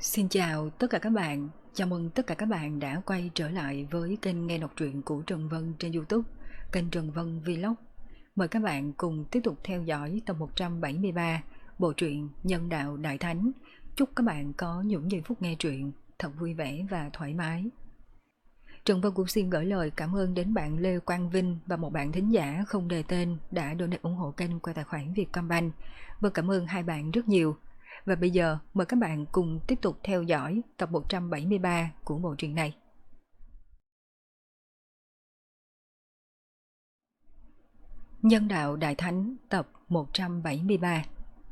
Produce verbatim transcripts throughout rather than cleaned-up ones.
Xin chào tất cả các bạn, chào mừng tất cả các bạn đã quay trở lại với kênh nghe đọc truyện của Trần Vân trên YouTube, kênh Trần Vân Vlog. Mời các bạn cùng tiếp tục theo dõi tập một trăm bảy mươi ba bộ truyện Nhân Đạo Đại Thánh. Chúc các bạn có những giây phút nghe truyện thật vui vẻ và thoải mái. Trần Vân cũng xin gửi lời cảm ơn đến bạn Lê Quang Vinh và một bạn thính giả không đề tên đã donate ủng hộ kênh qua tài khoản Vietcombank. Vâng, cảm ơn hai bạn rất nhiều. Và bây giờ mời các bạn cùng tiếp tục theo dõi tập một trăm bảy mươi ba của bộ truyện này. Nhân Đạo Đại Thánh tập một trăm bảy mươi ba.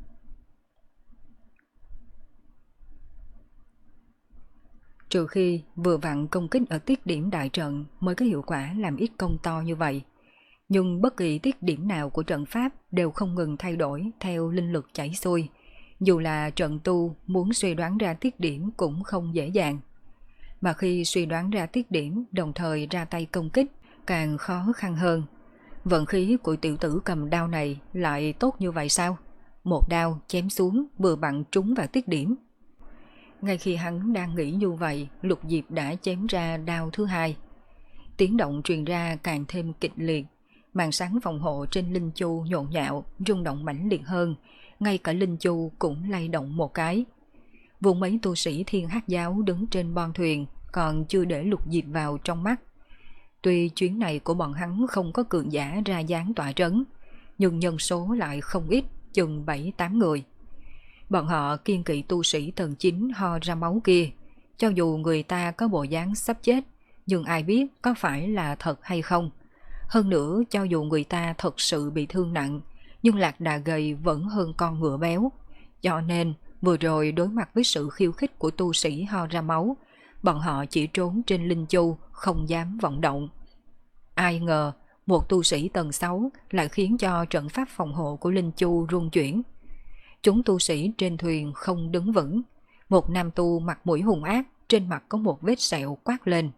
Trừ khi vừa vặn công kích ở tiết điểm đại trận mới có hiệu quả làm ít công to như vậy. Nhưng bất kỳ tiết điểm nào của trận pháp đều không ngừng thay đổi theo linh lực chảy xuôi. Dù là trận tu muốn suy đoán ra tiết điểm cũng không dễ dàng. Mà khi suy đoán ra tiết điểm đồng thời ra tay công kích càng khó khăn hơn. Vận khí của tiểu tử cầm đao này lại tốt như vậy sao? Một đao chém xuống vừa vặn trúng vào tiết điểm. Ngay khi hắn đang nghĩ như vậy, Lục Diệp đã chém ra đao thứ hai. Tiếng động truyền ra càng thêm kịch liệt. Màn sáng phòng hộ trên Linh Chu nhộn nhạo, rung động mãnh liệt hơn. Ngay cả Linh Chu cũng lay động một cái. Vùng mấy tu sĩ Thiên Hắc Giáo đứng trên bon thuyền còn chưa để Lục Diệp vào trong mắt. Tuy chuyến này của bọn hắn không có cường giả ra dáng tọa trấn, nhưng nhân số lại không ít, chừng bảy tám người. Bọn họ kiên kỵ tu sĩ tầng chín ho ra máu kia. Cho dù người ta có bộ dáng sắp chết, nhưng ai biết có phải là thật hay không. Hơn nữa, cho dù người ta thật sự bị thương nặng, nhưng lạc đà gầy vẫn hơn con ngựa béo. Cho nên, vừa rồi đối mặt với sự khiêu khích của tu sĩ ho ra máu, bọn họ chỉ trốn trên Linh Chu, không dám vọng động. Ai ngờ, một tu sĩ tầng sáu lại khiến cho trận pháp phòng hộ của Linh Chu rung chuyển. Chúng tu sĩ trên thuyền không đứng vững. Một nam tu mặt mũi hung ác, trên mặt có một vết sẹo quát lên.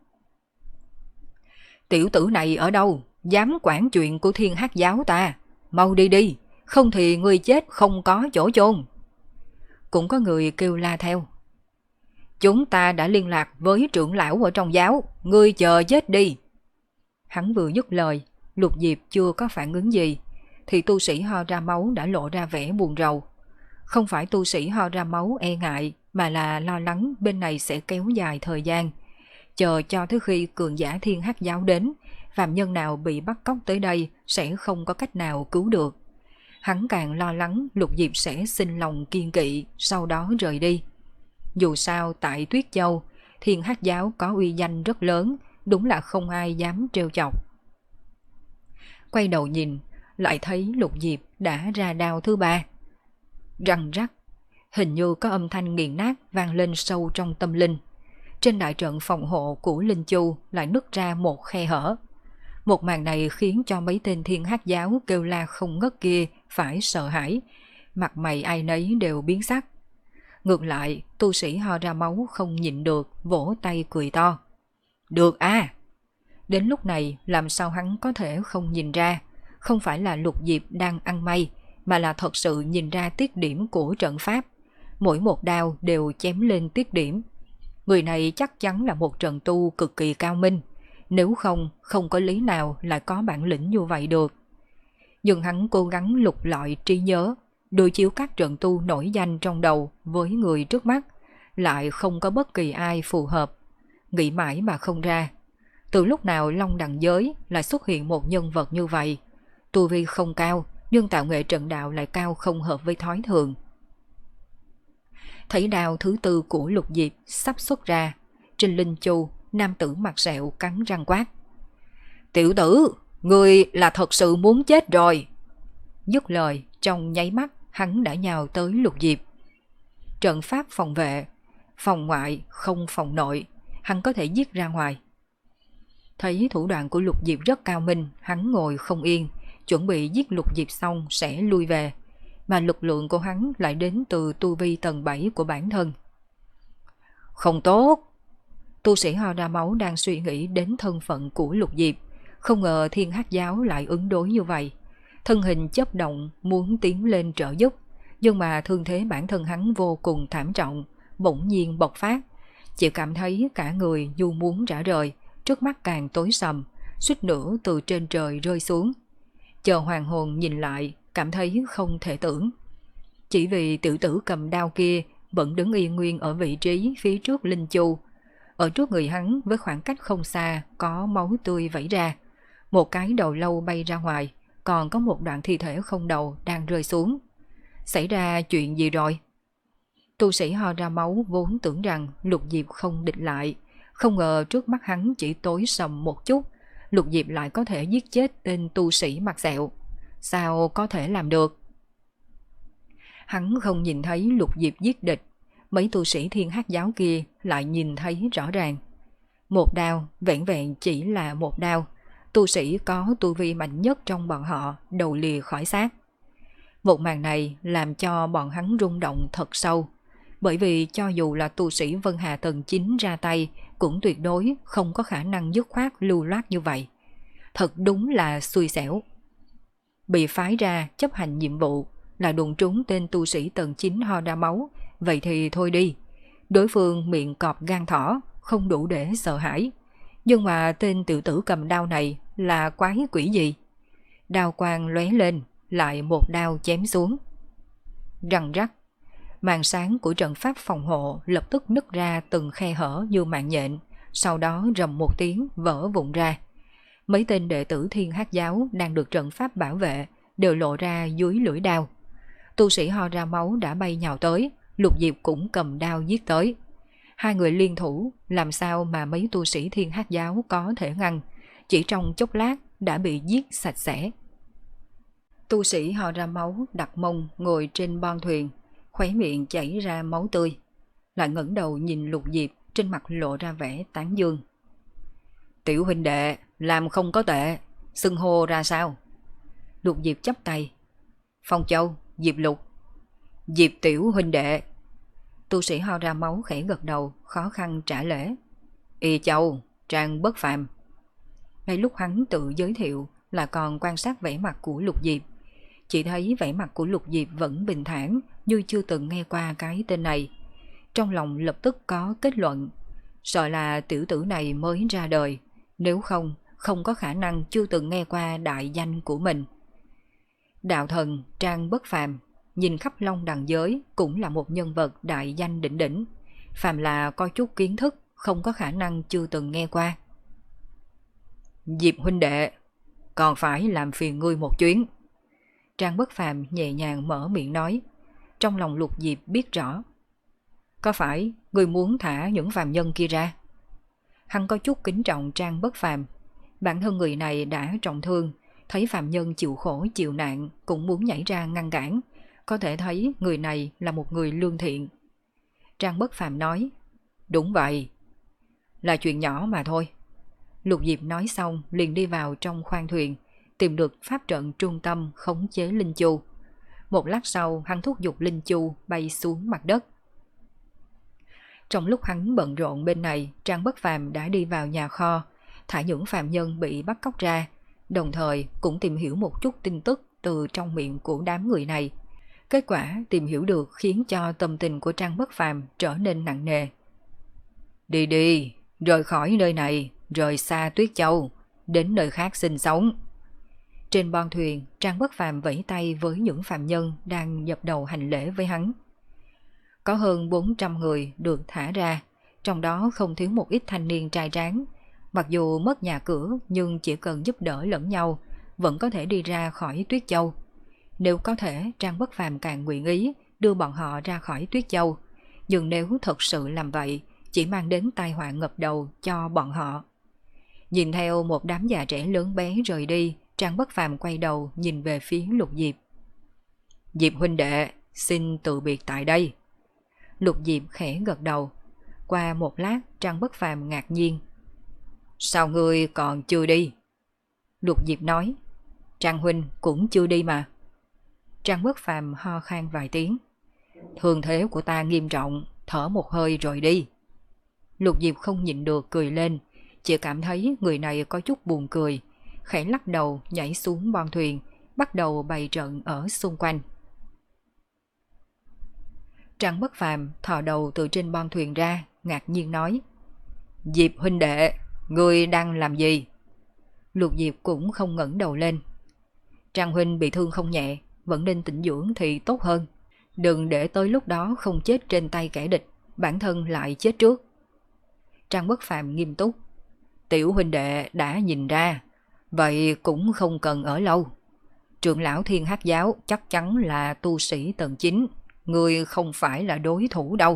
Tiểu tử này ở đâu? Dám quản chuyện của Thiên Hắc Giáo ta? Mau đi đi, không thì người chết không có chỗ chôn. Cũng có người kêu la theo. Chúng ta đã liên lạc với trưởng lão ở trong giáo, ngươi chờ chết đi. Hắn vừa dứt lời, Lục Diệp chưa có phản ứng gì, thì tu sĩ ho ra máu đã lộ ra vẻ buồn rầu. Không phải tu sĩ ho ra máu e ngại, mà là lo lắng bên này sẽ kéo dài thời gian. Chờ cho tới khi cường giả Thiên Hắc Giáo đến, phàm nhân nào bị bắt cóc tới đây sẽ không có cách nào cứu được. Hắn càng lo lắng Lục Diệp sẽ sinh lòng kiên kỵ, sau đó rời đi. Dù sao tại Tuyết Châu, Thiên Hắc Giáo có uy danh rất lớn, đúng là không ai dám trêu chọc. Quay đầu nhìn, lại thấy Lục Diệp đã ra đao thứ ba. Răng rắc, hình như có âm thanh nghiền nát vang lên sâu trong tâm linh. Trên đại trận phòng hộ của Linh Chu lại nứt ra một khe hở. Một màn này khiến cho mấy tên Thiên Hắc Giáo kêu la không ngớt kia phải sợ hãi, mặt mày ai nấy đều biến sắc. Ngược lại, tu sĩ ho ra máu không nhịn được, vỗ tay cười to. Được à! Đến lúc này làm sao hắn có thể không nhìn ra, không phải là Lục Diệp đang ăn may, mà là thật sự nhìn ra tiết điểm của trận pháp. Mỗi một đao đều chém lên tiết điểm. Người này chắc chắn là một trận tu cực kỳ cao minh, nếu không, không có lý nào lại có bản lĩnh như vậy được. Nhưng hắn cố gắng lục lọi trí nhớ, đối chiếu các trận tu nổi danh trong đầu với người trước mắt, lại không có bất kỳ ai phù hợp. Nghĩ mãi mà không ra. Từ lúc nào Long Đằng giới lại xuất hiện một nhân vật như vậy? Tu vi không cao, nhưng tạo nghệ trận đạo lại cao không hợp với thói thường. Thấy đao thứ tư của Lục Diệp sắp xuất ra, trên Linh Chu, nam tử mặt sẹo cắn răng quát. Tiểu tử, người là thật sự muốn chết rồi. Dứt lời, trong nháy mắt, hắn đã nhào tới Lục Diệp. Trận pháp phòng vệ, phòng ngoại không phòng nội, hắn có thể giết ra ngoài. Thấy thủ đoạn của Lục Diệp rất cao minh, hắn ngồi không yên, chuẩn bị giết Lục Diệp xong sẽ lui về. Mà lực lượng của hắn lại đến từ tu vi tầng bảy của bản thân. Không tốt! Tu sĩ ho ra máu đang suy nghĩ đến thân phận của Lục Diệp, không ngờ Thiên Hắc Giáo lại ứng đối như vậy. Thân hình chớp động muốn tiến lên trợ giúp, nhưng mà thương thế bản thân hắn vô cùng thảm trọng, bỗng nhiên bộc phát. Chỉ cảm thấy cả người như muốn rã rời, trước mắt càng tối sầm, suýt nữa từ trên trời rơi xuống. Chờ hoàng hồn nhìn lại, cảm thấy không thể tưởng. Chỉ vì tiểu tử cầm đao kia vẫn đứng yên nguyên ở vị trí phía trước Linh Chu. Ở trước người hắn với khoảng cách không xa có máu tươi vẩy ra. Một cái đầu lâu bay ra ngoài, còn có một đoạn thi thể không đầu đang rơi xuống. Xảy ra chuyện gì rồi? Tu sĩ ho ra máu vốn tưởng rằng Lục Diệp không địch lại, không ngờ trước mắt hắn chỉ tối sầm một chút, Lục Diệp lại có thể giết chết tên tu sĩ mặt sẹo. Sao có thể làm được? Hắn không nhìn thấy Lục Diệp giết địch, mấy tu sĩ Thiên Hắc giáo kia lại nhìn thấy rõ ràng. Một đao, vẹn vẹn chỉ là một đao, tu sĩ có tu vi mạnh nhất trong bọn họ đầu lìa khỏi xác. Một màn này làm cho bọn hắn rung động thật sâu, bởi vì cho dù là tu sĩ Vân Hà tầng chín ra tay cũng tuyệt đối không có khả năng dứt khoát lưu loát như vậy. Thật đúng là xui xẻo. Bị phái ra chấp hành nhiệm vụ là đụng trúng tên tu sĩ tầng chín ho ra máu, vậy thì thôi đi. Đối phương miệng cọp gan thỏ, không đủ để sợ hãi. Nhưng mà tên tiểu tử cầm đao này là quái quỷ gì? Đao quang lóe lên, lại một đao chém xuống. Răng rắc, màn sáng của trận pháp phòng hộ lập tức nứt ra từng khe hở như mạng nhện, sau đó rầm một tiếng vỡ vụn ra. Mấy tên đệ tử Thiên Hắc giáo đang được trận pháp bảo vệ đều lộ ra dưới lưỡi đao. Tu sĩ ho ra máu đã bay nhào tới, Lục Diệp cũng cầm đao giết tới. Hai người liên thủ, làm sao mà mấy tu sĩ Thiên Hắc giáo có thể ngăn, chỉ trong chốc lát đã bị giết sạch sẽ. Tu sĩ ho ra máu đặt mông ngồi trên bon thuyền, khóe miệng chảy ra máu tươi, lại ngẩng đầu nhìn Lục Diệp, trên mặt lộ ra vẻ tán dương. Tiểu huynh đệ, làm không có tệ, xưng hô ra sao? Lục Diệp chắp tay. Phong Châu, Diệp Lục. Diệp tiểu huynh đệ. Tu sĩ ho ra máu khẽ gật đầu, khó khăn trả lễ. Y Châu, Trang Bất Phàm. Ngay lúc hắn tự giới thiệu là còn quan sát vẻ mặt của Lục Diệp. Chỉ thấy vẻ mặt của Lục Diệp vẫn bình thản, như chưa từng nghe qua cái tên này. Trong lòng lập tức có kết luận, sợ là tiểu tử này mới ra đời, nếu không, không có khả năng chưa từng nghe qua đại danh của mình. Đạo thần Trang Bất Phàm, nhìn khắp Long Đằng giới cũng là một nhân vật đại danh đỉnh đỉnh, phàm là có chút kiến thức không có khả năng chưa từng nghe qua. Diệp huynh đệ, còn phải làm phiền ngươi một chuyến. Trang Bất Phàm nhẹ nhàng mở miệng nói, trong lòng Lục Diệp biết rõ. Có phải ngươi muốn thả những phàm nhân kia ra? Hắn có chút kính trọng Trang Bất Phàm, bản thân người này đã trọng thương, thấy phàm nhân chịu khổ chịu nạn cũng muốn nhảy ra ngăn cản, có thể thấy người này là một người lương thiện. Trang Bất Phàm nói, đúng vậy, là chuyện nhỏ mà thôi. Lục Diệp nói xong liền đi vào trong khoang thuyền, tìm được pháp trận trung tâm khống chế Linh Chu. Một lát sau hắn thúc giục Linh Chu bay xuống mặt đất. Trong lúc hắn bận rộn bên này, Trang Bất Phàm đã đi vào nhà kho, thả những phàm nhân bị bắt cóc ra, đồng thời cũng tìm hiểu một chút tin tức từ trong miệng của đám người này. Kết quả tìm hiểu được khiến cho tâm tình của Trang Bất Phàm trở nên nặng nề. Đi đi, rời khỏi nơi này, rời xa Tuyết Châu, đến nơi khác sinh sống. Trên bon thuyền, Trang Bất Phàm vẫy tay với những phàm nhân đang dập đầu hành lễ với hắn. Có hơn bốn trăm người được thả ra, trong đó không thiếu một ít thanh niên trai tráng. Mặc dù mất nhà cửa nhưng chỉ cần giúp đỡ lẫn nhau, vẫn có thể đi ra khỏi Tuyết Châu. Nếu có thể, Trang Bất Phàm càng nguyện ý đưa bọn họ ra khỏi Tuyết Châu. Nhưng nếu thật sự làm vậy, chỉ mang đến tai họa ngập đầu cho bọn họ. Nhìn theo một đám già trẻ lớn bé rời đi, Trang Bất Phàm quay đầu nhìn về phía Lục Diệp. Diệp huynh đệ, xin từ biệt tại đây. Lục Diệp khẽ gật đầu. Qua một lát, Trang Bất Phàm ngạc nhiên. Sao ngươi còn chưa đi? Lục Diệp nói, Trang huynh cũng chưa đi mà. Trang Bất Phàm ho khan vài tiếng. Thương thế của ta nghiêm trọng, thở một hơi rồi đi. Lục Diệp không nhịn được cười lên, chỉ cảm thấy người này có chút buồn cười, khẽ lắc đầu nhảy xuống bon thuyền, bắt đầu bày trận ở xung quanh. Trang Bất Phàm thò đầu từ trên bon thuyền ra, ngạc nhiên nói: Diệp huynh đệ, ngươi đang làm gì? Lục Diệp cũng không ngẩng đầu lên. Trang huynh bị thương không nhẹ, vẫn nên tĩnh dưỡng thì tốt hơn. Đừng để tới lúc đó không chết trên tay kẻ địch, bản thân lại chết trước. Trang Bất Phàm nghiêm túc: Tiểu huynh đệ đã nhìn ra, vậy cũng không cần ở lâu. Trưởng lão Thiên Hắc Giáo chắc chắn là tu sĩ tầng chín, ngươi không phải là đối thủ đâu.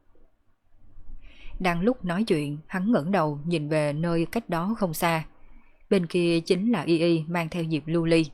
Đang lúc nói chuyện, hắn ngẩng đầu nhìn về nơi cách đó không xa. Bên kia chính là Y Y mang theo Diệp Lưu Ly.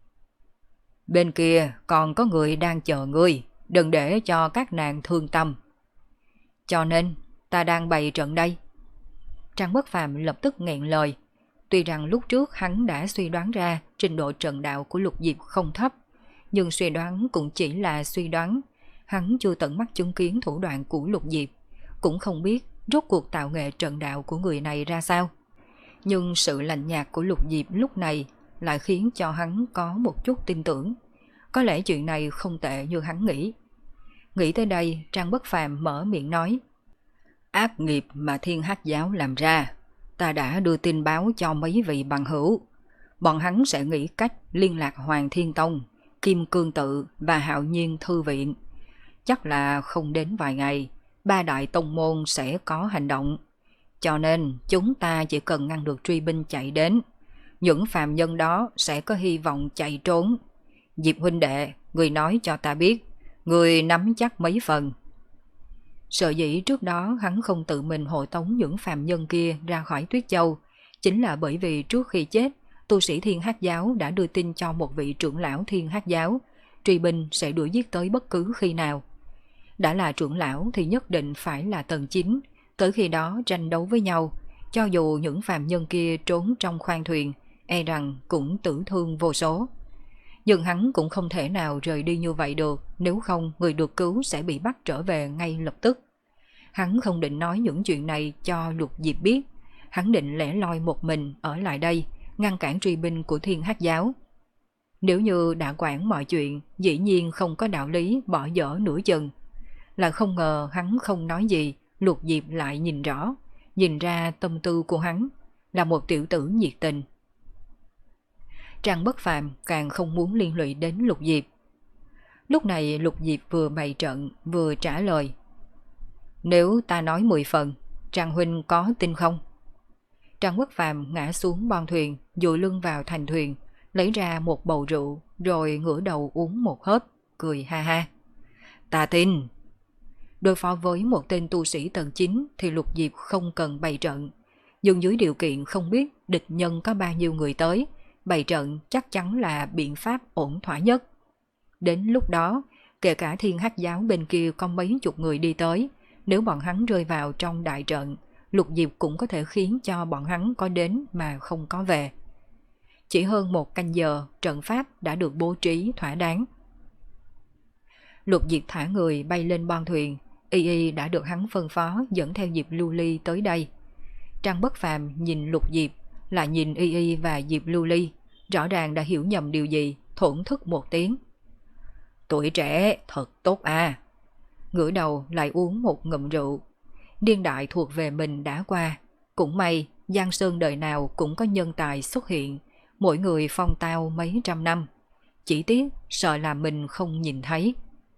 Bên kia còn có người đang chờ ngươi, đừng để cho các nàng thương tâm. Cho nên ta đang bày trận đây. Trang Bất Phàm lập tức nghẹn lời. Tuy rằng lúc trước hắn đã suy đoán ra trình độ trận đạo của Lục Diệp không thấp, nhưng suy đoán cũng chỉ là suy đoán. Hắn chưa tận mắt chứng kiến thủ đoạn của Lục Diệp, cũng không biết rốt cuộc tạo nghệ trận đạo của người này ra sao. Nhưng sự lạnh nhạt của Lục Diệp lúc này lại khiến cho hắn có một chút tin tưởng. Có lẽ chuyện này không tệ như hắn nghĩ. Nghĩ tới đây, Trang Bất Phàm mở miệng nói: Ác nghiệp mà Thiên Hắc Giáo làm ra, ta đã đưa tin báo cho mấy vị bằng hữu. Bọn hắn sẽ nghĩ cách liên lạc Hoàng Thiên Tông, Kim Cương Tự và Hạo Nhiên Thư Viện. Chắc là không đến vài ngày, ba đại tông môn sẽ có hành động. Cho nên chúng ta chỉ cần ngăn được truy binh chạy đến, những phàm nhân đó sẽ có hy vọng chạy trốn. Diệp huynh đệ, người nói cho ta biết, người nắm chắc mấy phần. Sợ dĩ trước đó hắn không tự mình hộ tống những phàm nhân kia ra khỏi Tuyết Châu, chính là bởi vì trước khi chết, tu sĩ Thiên Hắc Giáo đã đưa tin cho một vị trưởng lão Thiên Hắc Giáo, truy binh sẽ đuổi giết tới bất cứ khi nào. Đã là trưởng lão thì nhất định phải là tầng chín, tới khi đó tranh đấu với nhau, cho dù những phàm nhân kia trốn trong khoang thuyền, e rằng cũng tử thương vô số. Nhưng hắn cũng không thể nào rời đi như vậy được, nếu không người được cứu sẽ bị bắt trở về ngay lập tức. Hắn không định nói những chuyện này cho Lục Diệp biết, hắn định lẻ loi một mình ở lại đây, ngăn cản truy binh của Thiên Hắc Giáo. Nếu như đã quản mọi chuyện, dĩ nhiên không có đạo lý bỏ dở nửa chừng. Là không ngờ hắn không nói gì, Lục Diệp lại nhìn rõ, nhìn ra tâm tư của hắn, là một tiểu tử nhiệt tình. Trang Bất Phàm càng không muốn liên lụy đến Lục Diệp. Lúc này Lục Diệp vừa bày trận vừa trả lời: Nếu ta nói mười phần, Trang huynh có tin không? Trang Bất Phàm ngã xuống bon thuyền, dụi lưng vào thành thuyền, lấy ra một bầu rượu, rồi ngửa đầu uống một hớp, cười ha ha. Ta tin. Đối phó với một tên tu sĩ tầng chín thì Lục Diệp không cần bày trận, nhưng dưới điều kiện không biết địch nhân có bao nhiêu người tới, bày trận chắc chắn là biện pháp ổn thỏa nhất. Đến lúc đó, kể cả Thiên Hắc Giáo bên kia có mấy chục người đi tới, nếu bọn hắn rơi vào trong đại trận, Lục Diệp cũng có thể khiến cho bọn hắn có đến mà không có về. Chỉ hơn một canh giờ, trận pháp đã được bố trí thỏa đáng. Lục Diệp thả người bay lên bon thuyền, Y Y đã được hắn phân phó dẫn theo Diệp Lưu Ly tới đây. Trang Bất Phàm nhìn Lục Diệp, lại nhìn Y Y và Diệp Lưu Ly, rõ ràng đã hiểu nhầm điều gì, thổn thức một tiếng. Tuổi trẻ thật tốt à. Ngửa đầu lại uống một ngụm rượu. Niên đại thuộc về mình đã qua, cũng may Giang Sơn đời nào cũng có nhân tài xuất hiện, mỗi người phong tao mấy trăm năm. Chỉ tiếc sợ là mình không nhìn thấy.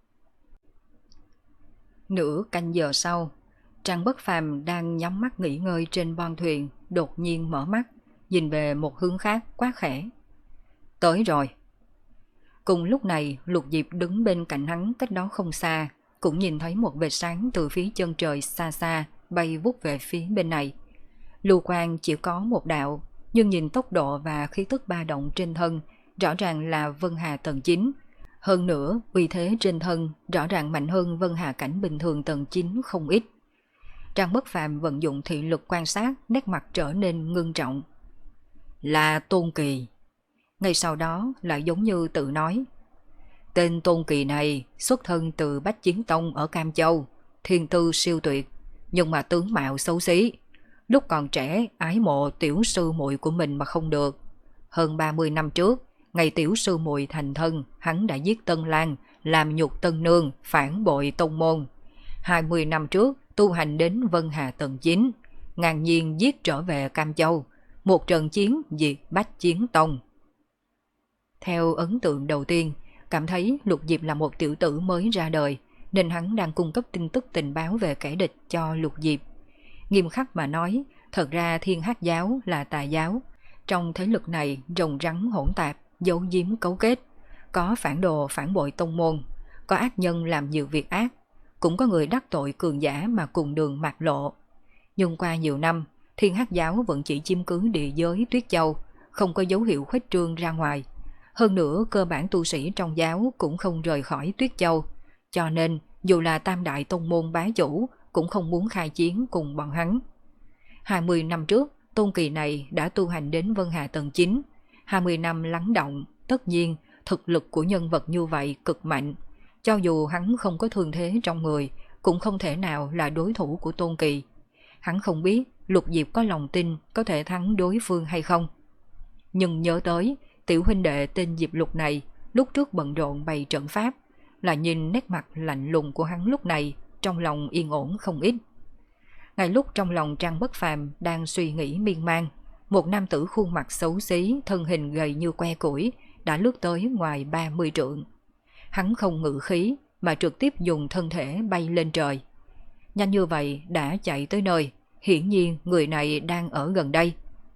Nửa canh giờ sau, Trang Bất Phàm đang nhắm mắt nghỉ ngơi trên bon thuyền, đột nhiên mở mắt, nhìn về một hướng khác quát khẽ: Tới rồi. Cùng lúc này, Lục Diệp đứng bên cạnh hắn cách đó không xa, cũng nhìn thấy một vệt sáng từ phía chân trời xa xa bay vút về phía bên này. Lưu quang chỉ có một đạo, nhưng nhìn tốc độ và khí tức ba động trên thân, rõ ràng là Vân Hà tầng chín. Hơn nữa, uy thế trên thân rõ ràng mạnh hơn Vân Hà cảnh bình thường tầng chín không ít. Trang Bất Phàm vận dụng thị lực quan sát, nét mặt trở nên ngưng trọng. Là Tôn Kỳ. Ngay sau đó lại giống như tự nói: Tên Tôn Kỳ này xuất thân từ Bách Chiến Tông ở Cam Châu, thiên tư siêu tuyệt, nhưng mà tướng mạo xấu xí. Lúc còn trẻ ái mộ tiểu sư muội của mình mà không được. Hơn ba mươi năm trước, ngày tiểu sư muội thành thân, hắn đã giết Tân Lan, làm nhục tân nương, phản bội tông môn. Hai mươi năm trước, tu hành đến Vân Hà tầng chín, ngang nhiên giết trở về Cam Châu, một trận chiến diệt Bách Chiến Tông. Theo ấn tượng đầu tiên, cảm thấy Lục Diệp là một tiểu tử mới ra đời, nên hắn đang cung cấp tin tức tình báo về kẻ địch cho Lục Diệp. Nghiêm khắc mà nói, thật ra Thiên Hắc giáo là tà giáo. Trong thế lực này rồng rắn hỗn tạp, giấu giếm cấu kết, có phản đồ phản bội tông môn, có ác nhân làm nhiều việc ác, cũng có người đắc tội cường giả mà cùng đường mạt lộ. Nhưng qua nhiều năm, Thiên Hắc giáo vẫn chỉ chiếm cứ địa giới Tuyết Châu, không có dấu hiệu khuếch trương ra ngoài. Hơn nữa, cơ bản tu sĩ trong giáo cũng không rời khỏi Tuyết Châu, cho nên dù là tam đại tông môn bá chủ cũng không muốn khai chiến cùng bọn hắn. hai mươi năm trước, tôn kỳ này đã tu hành đến Vân Hà tầng chín, hai mươi năm lắng động, tất nhiên thực lực của nhân vật như vậy cực mạnh. Cho dù hắn không có thương thế trong người, cũng không thể nào là đối thủ của tôn kỳ. Hắn không biết Lục Diệp có lòng tin có thể thắng đối phương hay không. Nhưng nhớ tới tiểu huynh đệ tên Diệp Lục này lúc trước bận rộn bày trận pháp, là nhìn nét mặt lạnh lùng của hắn lúc này, trong lòng yên ổn không ít. Ngay lúc trong lòng Trang Bất Phàm đang suy nghĩ miên man, một nam tử khuôn mặt xấu xí, thân hình gầy như que củi đã lướt tới ngoài ba mươi trượng. Hắn không ngự khí mà trực tiếp dùng thân thể bay lên trời. Nhanh như vậy đã chạy tới nơi, hiển nhiên người này đang ở gần đây.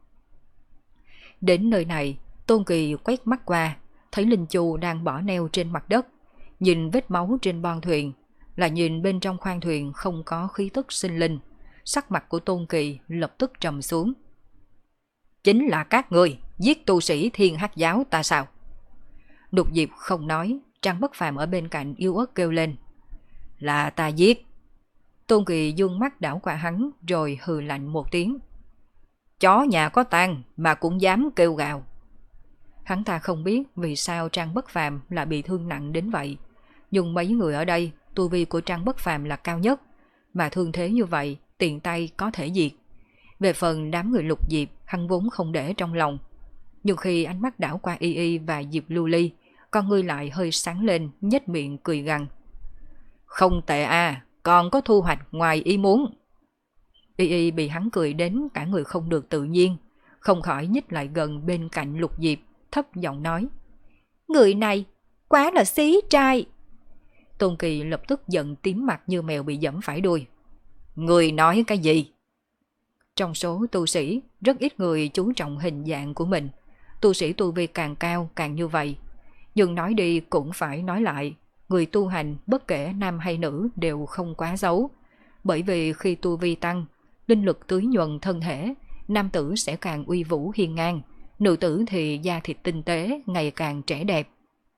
Đến nơi này, Tôn Kỳ quét mắt qua, thấy Linh Chu đang bỏ neo trên mặt đất, nhìn vết máu trên boong thuyền, là nhìn bên trong khoang thuyền không có khí tức sinh linh. Sắc mặt của Tôn Kỳ lập tức trầm xuống. Chính là các người giết tu sĩ Thiên Hắc giáo ta sao? Lục Diệp không nói, Trang Bất Phàm ở bên cạnh yếu ớt kêu lên. Là ta giết. Tôn Kỳ dương mắt đảo qua hắn rồi hừ lạnh một tiếng. Chó nhà có tang mà cũng dám kêu gào. Hắn ta không biết vì sao Trang Bất Phàm lại bị thương nặng đến vậy, nhưng mấy người ở đây tu vi của Trang Bất Phàm là cao nhất, mà thương thế như vậy tiện tay có thể diệt. Về phần đám người Lục Diệp, hắn vốn không để trong lòng. Nhưng khi ánh mắt đảo qua Y Y và Diệp Lưu Ly, con ngươi lại hơi sáng lên, nhếch miệng cười gằn. Không tệ à, còn có thu hoạch ngoài ý muốn. Y Y bị hắn cười đến cả người không được tự nhiên, không khỏi nhích lại gần bên cạnh Lục Diệp, thấp giọng nói. Người này, quá là xí trai. Tôn Kỳ lập tức giận tím mặt như mèo bị dẫm phải đuôi. Người nói cái gì? Trong số tu sĩ, rất ít người chú trọng hình dạng của mình. Tu sĩ tu vi càng cao càng như vậy. Nhưng nói đi cũng phải nói lại, người tu hành bất kể nam hay nữ đều không quá xấu. Bởi vì khi tu vi tăng, linh lực tưới nhuần thân thể, nam tử sẽ càng uy vũ hiên ngang, nữ tử thì da thịt tinh tế, ngày càng trẻ đẹp.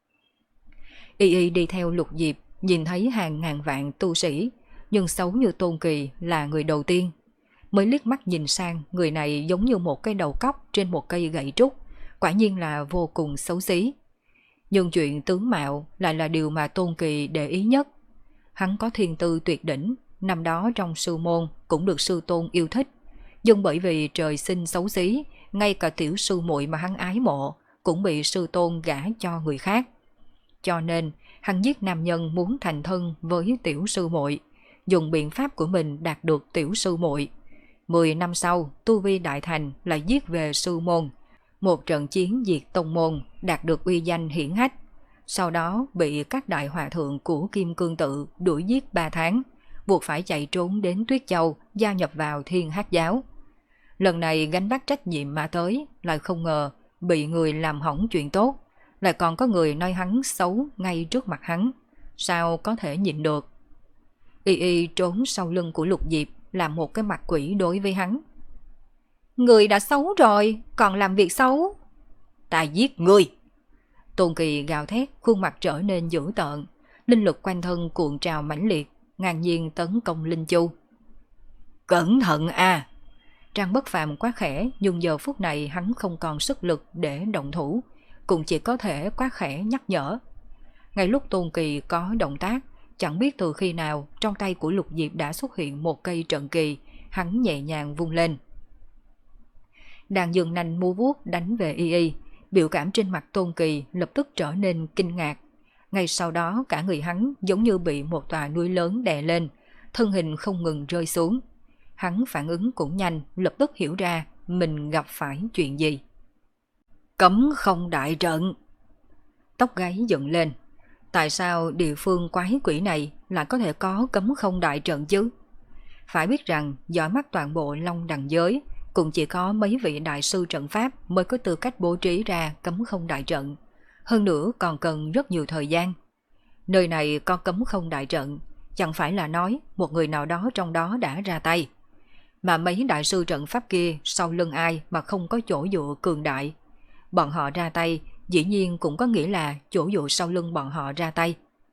Y Y đi theo Lục Diệp, nhìn thấy hàng ngàn vạn tu sĩ, nhưng xấu như Tôn Kỳ là người đầu tiên. Mới liếc mắt nhìn sang, người này giống như một cái đầu cóc trên một cây gậy trúc, quả nhiên là vô cùng xấu xí. Nhưng chuyện tướng mạo lại là điều mà Tôn Kỳ để ý nhất. Hắn có thiên tư tuyệt đỉnh, năm đó trong sư môn cũng được sư tôn yêu thích, nhưng bởi vì trời sinh xấu xí, ngay cả tiểu sư muội mà hắn ái mộ cũng bị sư tôn gả cho người khác. Cho nên hắn giết nam nhân muốn thành thân với tiểu sư muội, dùng biện pháp của mình đạt được tiểu sư muội. Mười năm sau, tu vi đại thành lại giết về sư môn, một trận chiến diệt tông môn, đạt được uy danh hiển hách. Sau đó bị các đại hòa thượng của Kim Cương Tự đuổi giết ba tháng, buộc phải chạy trốn đến Tuyết Châu, gia nhập vào Thiên Hắc giáo. Lần này gánh vác trách nhiệm mà tới, lại không ngờ bị người làm hỏng chuyện tốt, lại còn có người nói hắn xấu ngay trước mặt hắn. Sao có thể nhịn được? Y Y trốn sau lưng của Lục Diệp, làm một cái mặt quỷ đối với hắn. Người đã xấu rồi, còn làm việc xấu. Ta giết ngươi! Tôn Kỳ gào thét, khuôn mặt trở nên dữ tợn, linh lực quanh thân cuộn trào mãnh liệt, ngang nhiên tấn công Linh Chu. Cẩn thận a! Trang Bất Phàm quá khẽ, nhưng giờ phút này hắn không còn sức lực để động thủ, cũng chỉ có thể quá khẽ nhắc nhở. Ngay lúc Tôn Kỳ có động tác, chẳng biết từ khi nào trong tay của Lục Diệp đã xuất hiện một cây trận kỳ, hắn nhẹ nhàng vung lên. Đang dừng nanh múa vuốt đánh về Y Y, biểu cảm trên mặt Tôn Kỳ lập tức trở nên kinh ngạc. Ngay sau đó cả người hắn giống như bị một tòa núi lớn đè lên, thân hình không ngừng rơi xuống. Hắn phản ứng cũng nhanh, lập tức hiểu ra mình gặp phải chuyện gì. Cấm không đại trận! Tóc gáy dựng lên. Tại sao địa phương quái quỷ này lại có thể có cấm không đại trận chứ? Phải biết rằng dõi mắt toàn bộ Long Đằng giới, cũng chỉ có mấy vị đại sư trận pháp mới có tư cách bố trí ra cấm không đại trận. Hơn nữa còn cần rất nhiều thời gian. Nơi này có cấm không đại trận, chẳng phải là nói một người nào đó trong đó đã ra tay. Mà mấy đại sư trận pháp kia sau lưng ai mà không có chỗ dựa cường đại. Bọn họ ra tay dĩ nhiên cũng có nghĩa là chỗ dựa sau lưng bọn họ ra tay.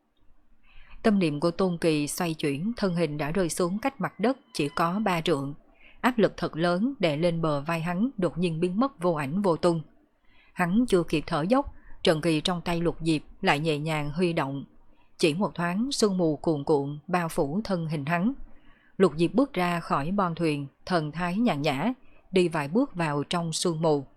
Tâm niệm của Tôn Kỳ xoay chuyển, thân hình đã rơi xuống cách mặt đất chỉ có ba trượng. Áp lực thật lớn đè lên bờ vai hắn đột nhiên biến mất vô ảnh vô tung. Hắn chưa kịp thở dốc, trận kỳ trong tay Lục Diệp lại nhẹ nhàng huy động. Chỉ một thoáng sương mù cuồn cuộn bao phủ thân hình hắn. Lục Diệp bước ra khỏi bon thuyền, thần thái nhàn nhã, đi vài bước vào trong sương mù.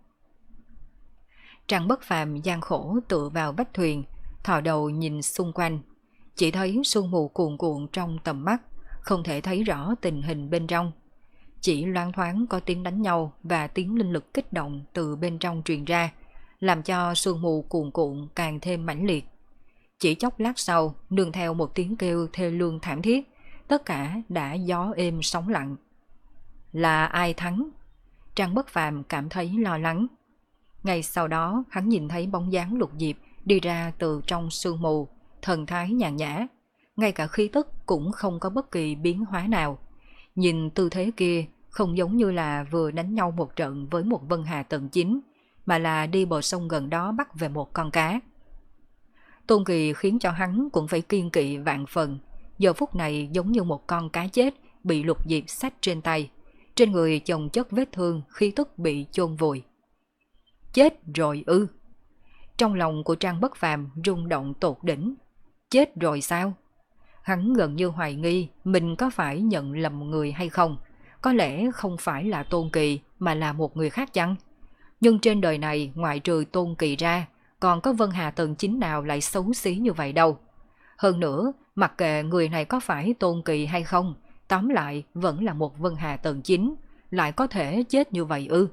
Trăng Bất Phàm gian khổ tựa vào vách thuyền, thò đầu nhìn xung quanh. Chỉ thấy sương mù cuồn cuộn trong tầm mắt, không thể thấy rõ tình hình bên trong. Chỉ loáng thoáng có tiếng đánh nhau và tiếng linh lực kích động từ bên trong truyền ra, làm cho sương mù cuồn cuộn càng thêm mãnh liệt. Chỉ chốc lát sau, nương theo một tiếng kêu thê lương thảm thiết, tất cả đã gió êm sóng lặng. Là ai thắng? Trăng Bất Phàm cảm thấy lo lắng. Ngay sau đó, hắn nhìn thấy bóng dáng Lục Diệp đi ra từ trong sương mù, thần thái nhàn nhã, ngay cả khí tức cũng không có bất kỳ biến hóa nào. Nhìn tư thế kia, không giống như là vừa đánh nhau một trận với một Vân Hà tầng chín, mà là đi bờ sông gần đó bắt về một con cá. Tôn Kỳ khiến cho hắn cũng phải kiêng kỵ vạn phần, giờ phút này giống như một con cá chết bị Lục Diệp xách trên tay, trên người chồng chất vết thương, khí tức bị chôn vùi. Chết rồi ư? Trong lòng của Trang Bất Phàm rung động tột đỉnh. Chết rồi sao? Hắn gần như hoài nghi mình có phải nhận lầm người hay không. Có lẽ không phải là Tôn Kỳ mà là một người khác chăng? Nhưng trên đời này ngoại trừ Tôn Kỳ ra, còn có Vân Hà tầng chín nào lại xấu xí như vậy đâu. Hơn nữa, mặc kệ người này có phải Tôn Kỳ hay không, tóm lại vẫn là một Vân Hà tầng chín, lại có thể chết như vậy ư?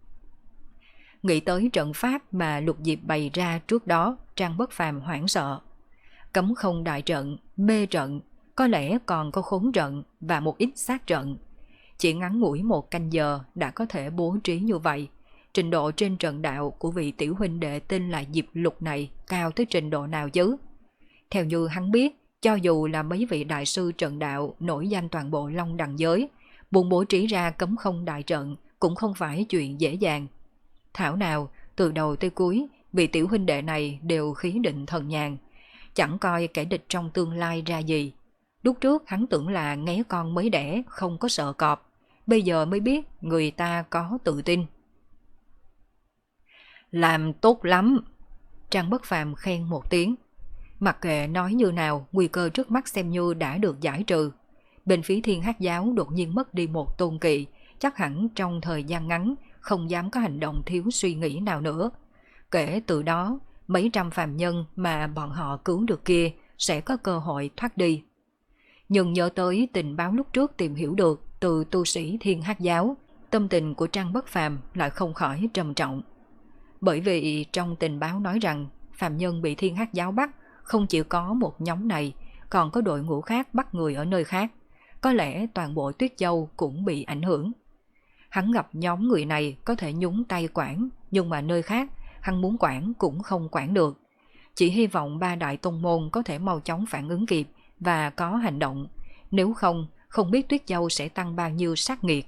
Nghĩ tới trận pháp mà Lục Diệp bày ra trước đó, Trang Bất Phàm hoảng sợ. Cấm không đại trận, mê trận, có lẽ còn có khốn trận và một ít sát trận. Chỉ ngắn ngủi một canh giờ đã có thể bố trí như vậy. Trình độ trên trận đạo của vị tiểu huynh đệ tên là Diệp Lục này cao tới trình độ nào chứ? Theo như hắn biết, cho dù là mấy vị đại sư trận đạo nổi danh toàn bộ Long Đằng giới, muốn bố trí ra cấm không đại trận cũng không phải chuyện dễ dàng. Thảo nào, từ đầu tới cuối, vị tiểu huynh đệ này đều khí định thần nhàn, chẳng coi kẻ địch trong tương lai ra gì. Lúc trước hắn tưởng là nghé con mới đẻ, không có sợ cọp, bây giờ mới biết người ta có tự tin. Làm tốt lắm! Trang Bất Phàm khen một tiếng. Mặc kệ nói như nào, nguy cơ trước mắt xem như đã được giải trừ. Bên phía Thiên Hắc giáo đột nhiên mất đi một Tôn Kỳ, chắc hẳn trong thời gian ngắn không dám có hành động thiếu suy nghĩ nào nữa. Kể từ đó, mấy trăm phàm nhân mà bọn họ cứu được kia sẽ có cơ hội thoát đi. Nhưng nhớ tới tình báo lúc trước tìm hiểu được từ tu sĩ Thiên Hắc giáo, tâm tình của Trang Bất Phàm lại không khỏi trầm trọng. Bởi vì trong tình báo nói rằng phàm nhân bị Thiên Hắc giáo bắt không chỉ có một nhóm này, còn có đội ngũ khác bắt người ở nơi khác. Có lẽ toàn bộ Tuyết Châu cũng bị ảnh hưởng. Hắn gặp nhóm người này có thể nhúng tay quản, nhưng mà nơi khác hắn muốn quản cũng không quản được. Chỉ hy vọng ba đại tông môn có thể mau chóng phản ứng kịp và có hành động. Nếu không, không biết Tuyết Châu sẽ tăng bao nhiêu sát nghiệt.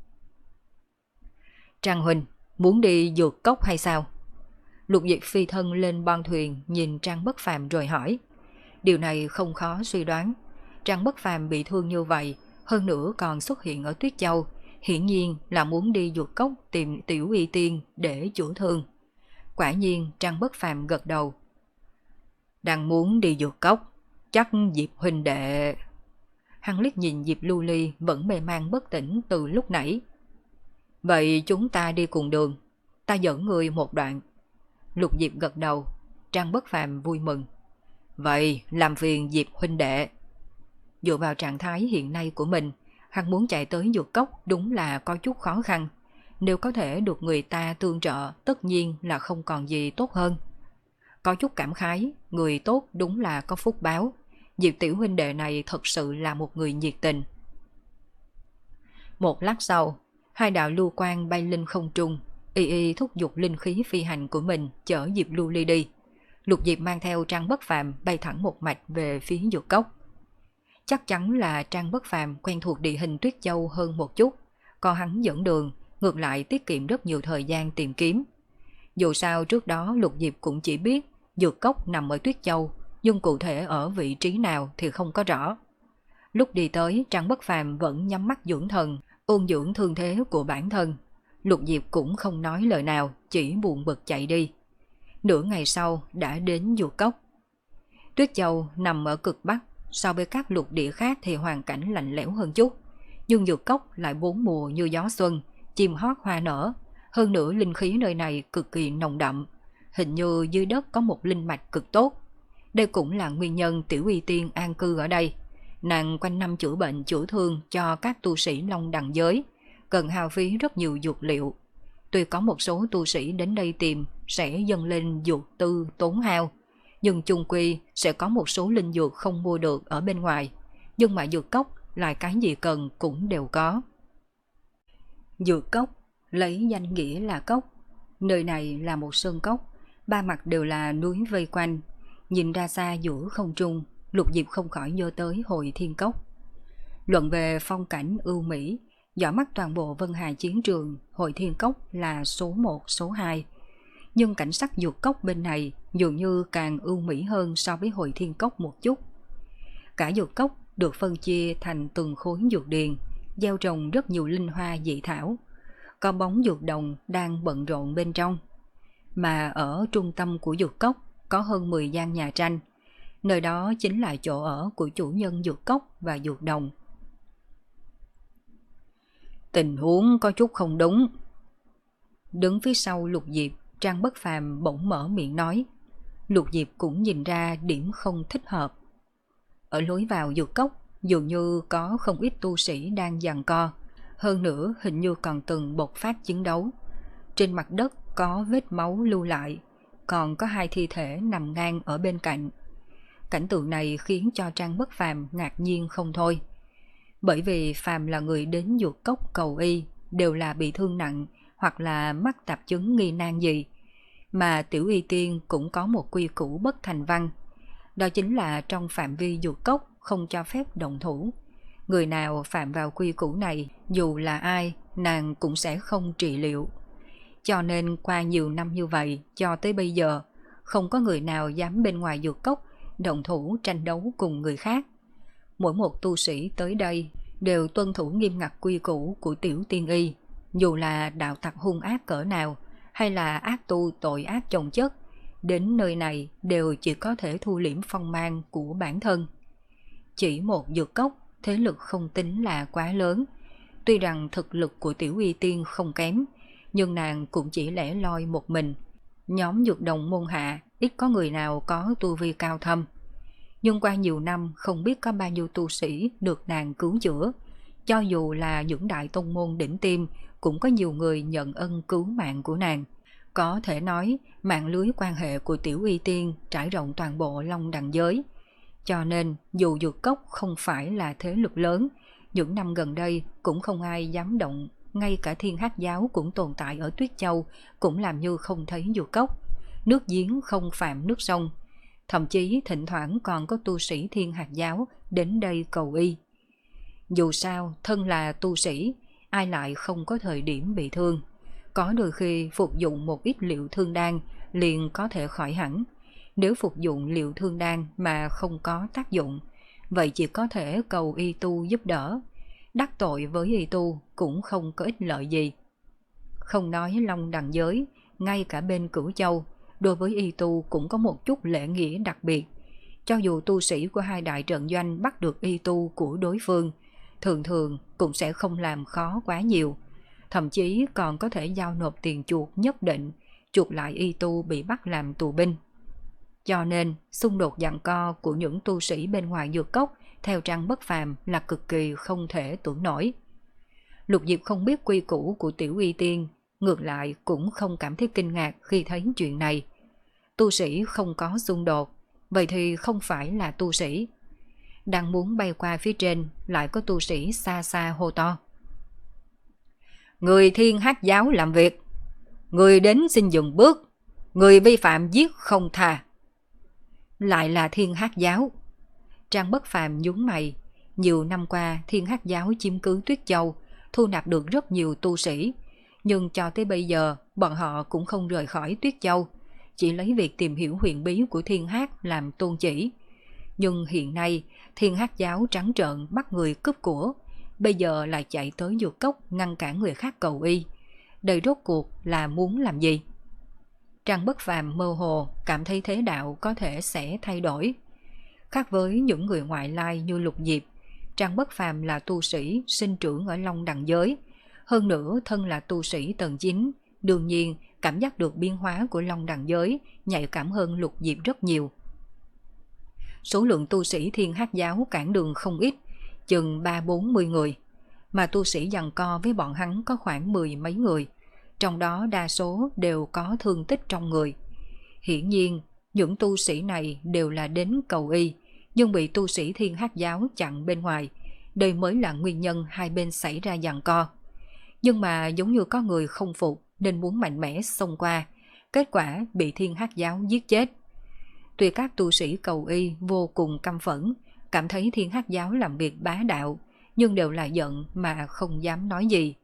Trang huynh, muốn đi dược cốc hay sao? Lục Diệp phi thân lên bon thuyền nhìn Trang Bất Phàm rồi hỏi. Điều này không khó suy đoán. Trang Bất Phàm bị thương như vậy, hơn nữa còn xuất hiện ở Tuyết Châu, hiển nhiên là muốn đi dược cốc tìm Tiểu Y Tiên để chữa thương. Quả nhiên Trang Bất Phàm gật đầu. Đang muốn đi dược cốc, chắc Diệp huynh đệ... Hắn liếc nhìn Diệp Lưu Ly vẫn mê man bất tỉnh từ lúc nãy. Vậy chúng ta đi cùng đường, ta dẫn người một đoạn. Lục Diệp gật đầu, Trang Bất Phàm vui mừng. Vậy làm phiền Diệp huynh đệ. Dựa vào trạng thái hiện nay của mình, hắn muốn chạy tới dược cốc đúng là có chút khó khăn. Nếu có thể được người ta tương trợ, tất nhiên là không còn gì tốt hơn. Có chút cảm khái, người tốt đúng là có phúc báo. Diệp tiểu huynh đệ này thật sự là một người nhiệt tình. Một lát sau, hai đạo lưu quang bay lên không trung, y y thúc giục linh khí phi hành của mình chở Diệp Lưu Ly đi. Lục Diệp mang theo Trang Bất Phàm bay thẳng một mạch về phía dược cốc. Chắc chắn là Trang Bất Phàm quen thuộc địa hình Tuyết Châu hơn một chút, còn hắn dẫn đường, ngược lại tiết kiệm rất nhiều thời gian tìm kiếm. Dù sao trước đó Lục Diệp cũng chỉ biết dược cốc nằm ở Tuyết Châu, nhưng cụ thể ở vị trí nào thì không có rõ. Lúc đi tới, Trang Bất Phàm vẫn nhắm mắt dưỡng thần, ôn dưỡng thương thế của bản thân. Lục Diệp cũng không nói lời nào, chỉ buồn bực chạy đi. Nửa ngày sau đã đến dược cốc. Tuyết Châu nằm ở cực bắc, so với các lục địa khác thì hoàn cảnh lạnh lẽo hơn chút. Nhưng dược cốc lại bốn mùa như gió xuân, chim hót hoa nở. Hơn nữa linh khí nơi này cực kỳ nồng đậm. Hình như dưới đất có một linh mạch cực tốt. Đây cũng là nguyên nhân Tiểu Y Tiên an cư ở đây. Nàng quanh năm chữa bệnh chữa thương cho các tu sĩ Long Đằng giới, cần hao phí rất nhiều dược liệu. Tuy có một số tu sĩ đến đây tìm sẽ dâng lên dược tư tốn hao, nhưng chung quy sẽ có một số linh dược không mua được ở bên ngoài. Nhưng mà dược cốc lại cái gì cần cũng đều có. Dược cốc lấy danh nghĩa là cốc. Nơi này là một sơn cốc, ba mặt đều là núi vây quanh. Nhìn ra xa giữa không trung, Lục Diệp không khỏi nhớ tới Hội Thiên Cốc. Luận về phong cảnh ưu mỹ, dõi mắt toàn bộ Vân Hà chiến trường, Hội Thiên Cốc là số một, số hai. Nhưng cảnh sắc dược cốc bên này dường như càng ưu mỹ hơn so với Hội Thiên Cốc một chút. Cả dược cốc được phân chia thành từng khối dược điền, gieo trồng rất nhiều linh hoa dị thảo. Có bóng dược đồng đang bận rộn bên trong. Mà ở trung tâm của dược cốc có hơn mười gian nhà tranh. Nơi đó chính là chỗ ở của chủ nhân dược cốc và dược đồng. Tình huống có chút không đúng. Đứng phía sau Lục Diệp, Trang Bất Phàm bỗng mở miệng nói. Lục Diệp cũng nhìn ra điểm không thích hợp. Ở lối vào dược cốc dường như có không ít tu sĩ đang giằng co. Hơn nữa hình như còn từng bộc phát chiến đấu. Trên mặt đất có vết máu lưu lại, còn có hai thi thể nằm ngang ở bên cạnh. Cảnh tượng này khiến cho Trang Bất Phàm ngạc nhiên không thôi. Bởi vì phàm là người đến dược cốc cầu y đều là bị thương nặng hoặc là mắc tạp chứng nghi nan gì. Mà Tiểu Y Tiên cũng có một quy củ bất thành văn. Đó chính là trong phạm vi dược cốc không cho phép động thủ. Người nào phạm vào quy củ này, dù là ai, nàng cũng sẽ không trị liệu. Cho nên qua nhiều năm như vậy, cho tới bây giờ, không có người nào dám bên ngoài dược cốc động thủ tranh đấu cùng người khác. Mỗi một tu sĩ tới đây đều tuân thủ nghiêm ngặt quy củ của Tiểu Tiên Y, dù là đạo tặc hung ác cỡ nào hay là ác tu tội ác chồng chất, đến nơi này đều chỉ có thể thu liễm phong mang của bản thân. Chỉ một dược cốc, thế lực không tính là quá lớn. Tuy rằng thực lực của Tiểu Y Tiên không kém, nhưng nàng cũng chỉ lẻ loi một mình. Nhóm dược đồng môn hạ ít có người nào có tu vi cao thâm. Nhưng qua nhiều năm không biết có bao nhiêu tu sĩ được nàng cứu chữa. Cho dù là những đại tông môn đỉnh tiêm cũng có nhiều người nhận ân cứu mạng của nàng. Có thể nói mạng lưới quan hệ của Tiểu Y Tiên trải rộng toàn bộ Long Đằng giới. Cho nên dù dược cốc không phải là thế lực lớn, những năm gần đây cũng không ai dám động. Ngay cả Thiên Hắc giáo cũng tồn tại ở Tuyết Châu cũng làm như không thấy dược cốc. Nước giếng không phạm nước sông. Thậm chí thỉnh thoảng còn có tu sĩ Thiên Hạt giáo đến đây cầu y. Dù sao, thân là tu sĩ, ai lại không có thời điểm bị thương. Có đôi khi phục dụng một ít liệu thương đan liền có thể khỏi hẳn. Nếu phục dụng liệu thương đan mà không có tác dụng, vậy chỉ có thể cầu y tu giúp đỡ. Đắc tội với y tu cũng không có ích lợi gì. Không nói Long Đằng giới, ngay cả bên Cửu Châu, đối với y tu cũng có một chút lễ nghĩa đặc biệt. Cho dù tu sĩ của hai đại trận doanh bắt được y tu của đối phương, thường thường cũng sẽ không làm khó quá nhiều. Thậm chí còn có thể giao nộp tiền chuộc nhất định, chuộc lại y tu bị bắt làm tù binh. Cho nên xung đột giằng co của những tu sĩ bên ngoài dược cốc theo Trăng Bất Phàm là cực kỳ không thể tưởng nổi. Lục Diệp không biết quy củ của Tiểu Y Tiên, ngược lại cũng không cảm thấy kinh ngạc khi thấy chuyện này. Tu sĩ không có xung đột, vậy thì không phải là tu sĩ. Đang muốn bay qua phía trên, lại có tu sĩ xa xa hô to. Người Thiên Hắc giáo làm việc, người đến xin dừng bước, người vi phạm giết không tha. Lại là Thiên Hắc giáo. Trang Bất Phàm nhướng mày. Nhiều năm qua Thiên Hắc giáo chiếm cứ Tuyết Châu, thu nạp được rất nhiều tu sĩ, nhưng cho tới bây giờ bọn họ cũng không rời khỏi Tuyết Châu, chỉ lấy việc tìm hiểu huyền bí của Thiên Hắc làm tôn chỉ. Nhưng hiện nay Thiên Hắc giáo trắng trợn bắt người cướp của, bây giờ lại chạy tới dược cốc ngăn cản người khác cầu y. Đây rốt cuộc là muốn làm gì? Trang Bất Phàm mơ hồ cảm thấy thế đạo có thể sẽ thay đổi. Khác với những người ngoại lai như Lục Diệp, Trang Bất Phàm là tu sĩ sinh trưởng ở Long Đằng giới, hơn nữa thân là tu sĩ tầng chín, đương nhiên cảm giác được biến hóa của Long Đằng giới nhạy cảm hơn Lục Diệp rất nhiều. Số lượng tu sĩ Thiên Hắc giáo cản đường không ít, chừng ba bốn mươi người, mà tu sĩ giằng co với bọn hắn có khoảng mười mấy người, trong đó đa số đều có thương tích trong người. Hiển nhiên, những tu sĩ này đều là đến cầu y, nhưng bị tu sĩ Thiên Hắc giáo chặn bên ngoài, đây mới là nguyên nhân hai bên xảy ra giằng co. Nhưng mà giống như có người không phục nên muốn mạnh mẽ xông qua, kết quả bị Thiên Hắc giáo giết chết. Tuy các tu sĩ cầu y vô cùng căm phẫn, cảm thấy Thiên Hắc giáo làm việc bá đạo, nhưng đều là giận mà không dám nói gì.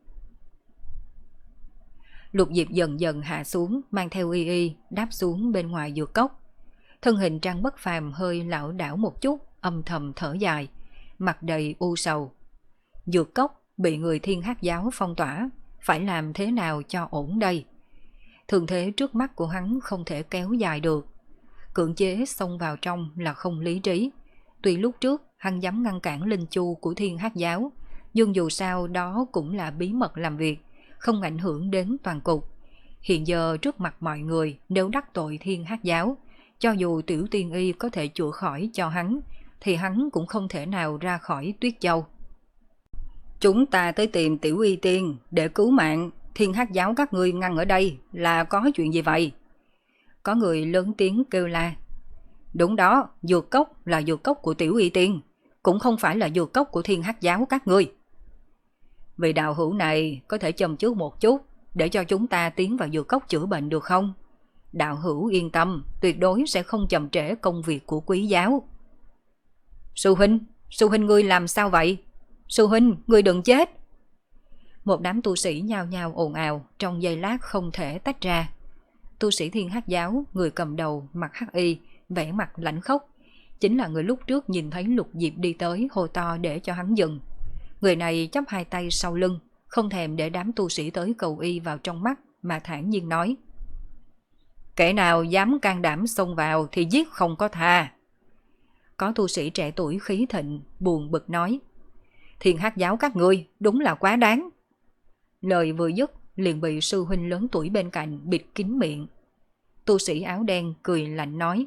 Lục Diệp dần dần hạ xuống, mang theo y y đáp xuống bên ngoài dược cốc. Thân hình Trang Bất Phàm hơi lảo đảo một chút, âm thầm thở dài, mặt đầy u sầu. Dược cốc bị người Thiên Hắc giáo phong tỏa, phải làm thế nào cho ổn đây? Thường thế trước mắt của hắn không thể kéo dài được, cưỡng chế xông vào trong là không lý trí. Tuy lúc trước hắn dám ngăn cản linh chu của Thiên Hắc giáo, nhưng dù sao đó cũng là bí mật làm việc, không ảnh hưởng đến toàn cục. Hiện giờ trước mặt mọi người, nếu đắc tội Thiên Hắc giáo, cho dù Tiểu Tiên Y có thể chữa khỏi cho hắn, thì hắn cũng không thể nào ra khỏi Tuyết Châu. Chúng ta tới tìm Tiểu Y Tiên để cứu mạng, Thiên Hắc giáo các ngươi ngăn ở đây là có chuyện gì vậy? Có người lớn tiếng kêu la. Đúng đó, dược cốc là dược cốc của Tiểu Y Tiên, cũng không phải là dược cốc của Thiên Hắc giáo các ngươi. Vị đạo hữu này có thể châm trước một chút để cho chúng ta tiến vào dược cốc chữa bệnh được không? Đạo hữu yên tâm, tuyệt đối sẽ không chậm trễ công việc của quý giáo. Sư huynh, sư huynh ngươi làm sao vậy? Sư huynh, ngươi đừng chết. Một đám tu sĩ nhao nhao ồn ào, trong giây lát không thể tách ra. Tu sĩ Thiên Hắc giáo, người cầm đầu mặc hắc y, vẻ mặt lãnh khốc, chính là người lúc trước nhìn thấy Lục Diệp đi tới hô to để cho hắn dừng. Người này chắp hai tay sau lưng, không thèm để đám tu sĩ tới cầu y vào trong mắt, mà thản nhiên nói. Kẻ nào dám can đảm xông vào thì giết không có tha. Có tu sĩ trẻ tuổi khí thịnh, buồn bực nói. Thiên Hắc giáo các ngươi đúng là quá đáng. Lời vừa dứt, liền bị sư huynh lớn tuổi bên cạnh bịt kín miệng. Tu sĩ áo đen cười lạnh nói.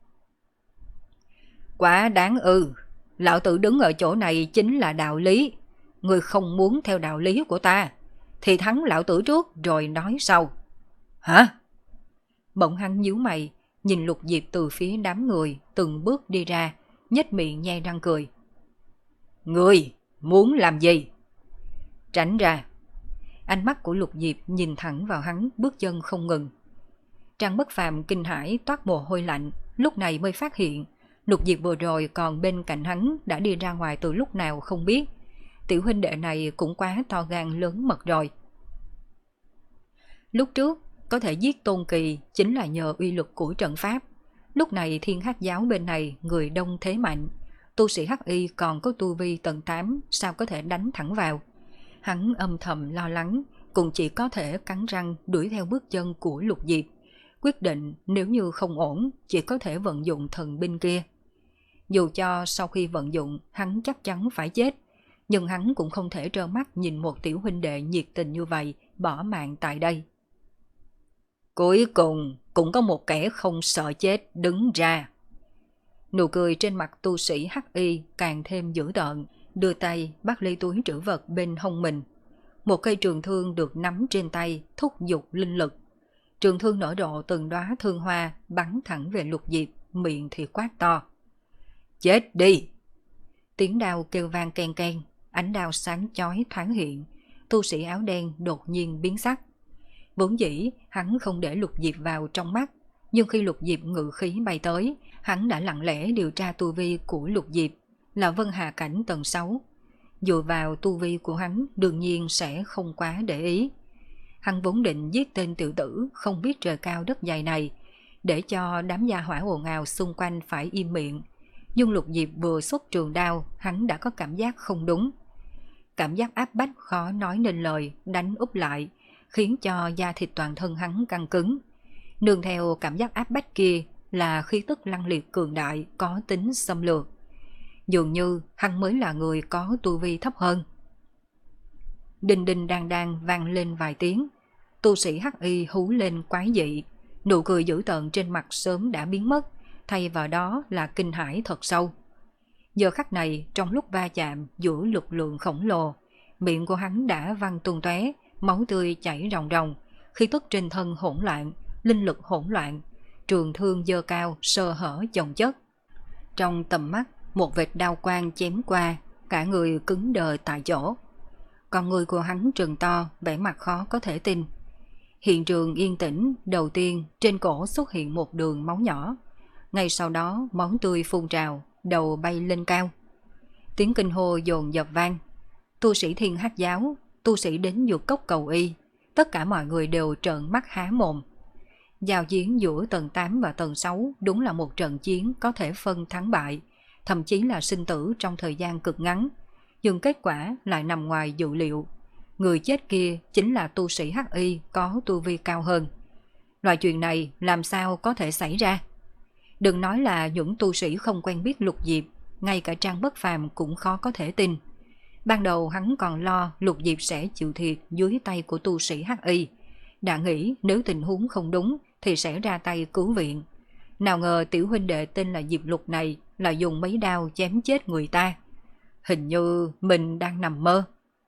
Quá đáng ư, lão tử đứng ở chỗ này chính là đạo lý. Ngươi không muốn theo đạo lý của ta, thì thắng lão tử trước rồi nói sau. Hả? Bỗng hắn nhíu mày, nhìn Lục Diệp từ phía đám người từng bước đi ra, nhếch miệng nhe răng cười. Ngươi muốn làm gì? Tránh ra. Ánh mắt của Lục Diệp nhìn thẳng vào hắn, bước chân không ngừng. Trang Bất Phàm kinh hãi toát mồ hôi lạnh, lúc này mới phát hiện Lục Diệp vừa rồi còn bên cạnh hắn đã đi ra ngoài từ lúc nào không biết. Tiểu huynh đệ này cũng quá to gan lớn mật rồi. Lúc trước có thể giết Tôn Kỳ chính là nhờ uy lực của trận pháp. Lúc này Thiên Hắc giáo bên này người đông thế mạnh, tu sĩ hắc y còn có tu vi tầng tám, sao có thể đánh thẳng vào. Hắn âm thầm lo lắng, cũng chỉ có thể cắn răng đuổi theo bước chân của Lục Diệp, quyết định nếu như không ổn chỉ có thể vận dụng thần binh kia. Dù cho sau khi vận dụng hắn chắc chắn phải chết, nhưng hắn cũng không thể trơ mắt nhìn một tiểu huynh đệ nhiệt tình như vậy bỏ mạng tại đây. Cuối cùng cũng có một kẻ không sợ chết đứng ra. Nụ cười trên mặt tu sĩ hắc y càng thêm dữ tợn, đưa tay bắt lấy túi trữ vật bên hông mình. Một cây trường thương được nắm trên tay thúc giục linh lực. Trường thương nở rộ từng đóa thương hoa bắn thẳng về Lục Diệp, miệng thì quát to. Chết đi! Tiếng đao kêu vang ken ken, ánh đao sáng chói thoáng hiện. Tu sĩ áo đen đột nhiên biến sắc. Vốn dĩ hắn không để Lục Diệp vào trong mắt, nhưng khi Lục Diệp ngự khí bay tới, hắn đã lặng lẽ điều tra tu vi của Lục Diệp là Vân Hà cảnh tầng sáu. Dựa vào tu vi của hắn đương nhiên sẽ không quá để ý. Hắn vốn định giết tên tiểu tử không biết trời cao đất dày này, để cho đám gia hỏa ồn ào xung quanh phải im miệng. Nhưng Lục Diệp vừa xuất trường đao, hắn đã có cảm giác không đúng. Cảm giác áp bách khó nói nên lời đánh úp lại, khiến cho da thịt toàn thân hắn căng cứng. Nương theo cảm giác áp bách kia là khí tức lăng liệt cường đại có tính xâm lược. Dường như hắn mới là người có tu vi thấp hơn. Đinh đinh đang đang vang lên vài tiếng. Tu sĩ hắc y hú lên quái dị. Nụ cười dữ tợn trên mặt sớm đã biến mất, thay vào đó là kinh hãi thật sâu. Giờ khắc này, trong lúc va chạm giữa lực lượng khổng lồ, miệng của hắn đã văng tung tóe, máu tươi chảy ròng ròng, khí tức trên thân hỗn loạn, linh lực hỗn loạn, trường thương giơ cao, sơ hở chồng chất. Trong tầm mắt, một vệt đao quang chém qua, cả người cứng đờ tại chỗ. Còn người của hắn trừng to, vẻ mặt khó có thể tin. Hiện trường yên tĩnh, đầu tiên trên cổ xuất hiện một đường máu nhỏ. Ngay sau đó máu tươi phun trào, đầu bay lên cao. Tiếng kinh hô dồn dập vang. Tu sĩ Thiên Hắc Giáo, tu sĩ đến dược cốc cầu y, tất cả mọi người đều trợn mắt há mồm. Giao chiến giữa tầng tám và tầng sáu đúng là một trận chiến có thể phân thắng bại, thậm chí là sinh tử trong thời gian cực ngắn, nhưng kết quả lại nằm ngoài dự liệu. Người chết kia chính là tu sĩ hắc y có tu vi cao hơn. Loại chuyện này làm sao có thể xảy ra? Đừng nói là những tu sĩ không quen biết Lục Diệp, ngay cả Trang Bất Phàm cũng khó có thể tin. Ban đầu hắn còn lo Lục Diệp sẽ chịu thiệt dưới tay của tu sĩ hắc y, đã nghĩ nếu tình huống không đúng thì sẽ ra tay cứu viện. Nào ngờ tiểu huynh đệ tên là Diệp Lục này là dùng mấy đao chém chết người ta. Hình như mình đang nằm mơ.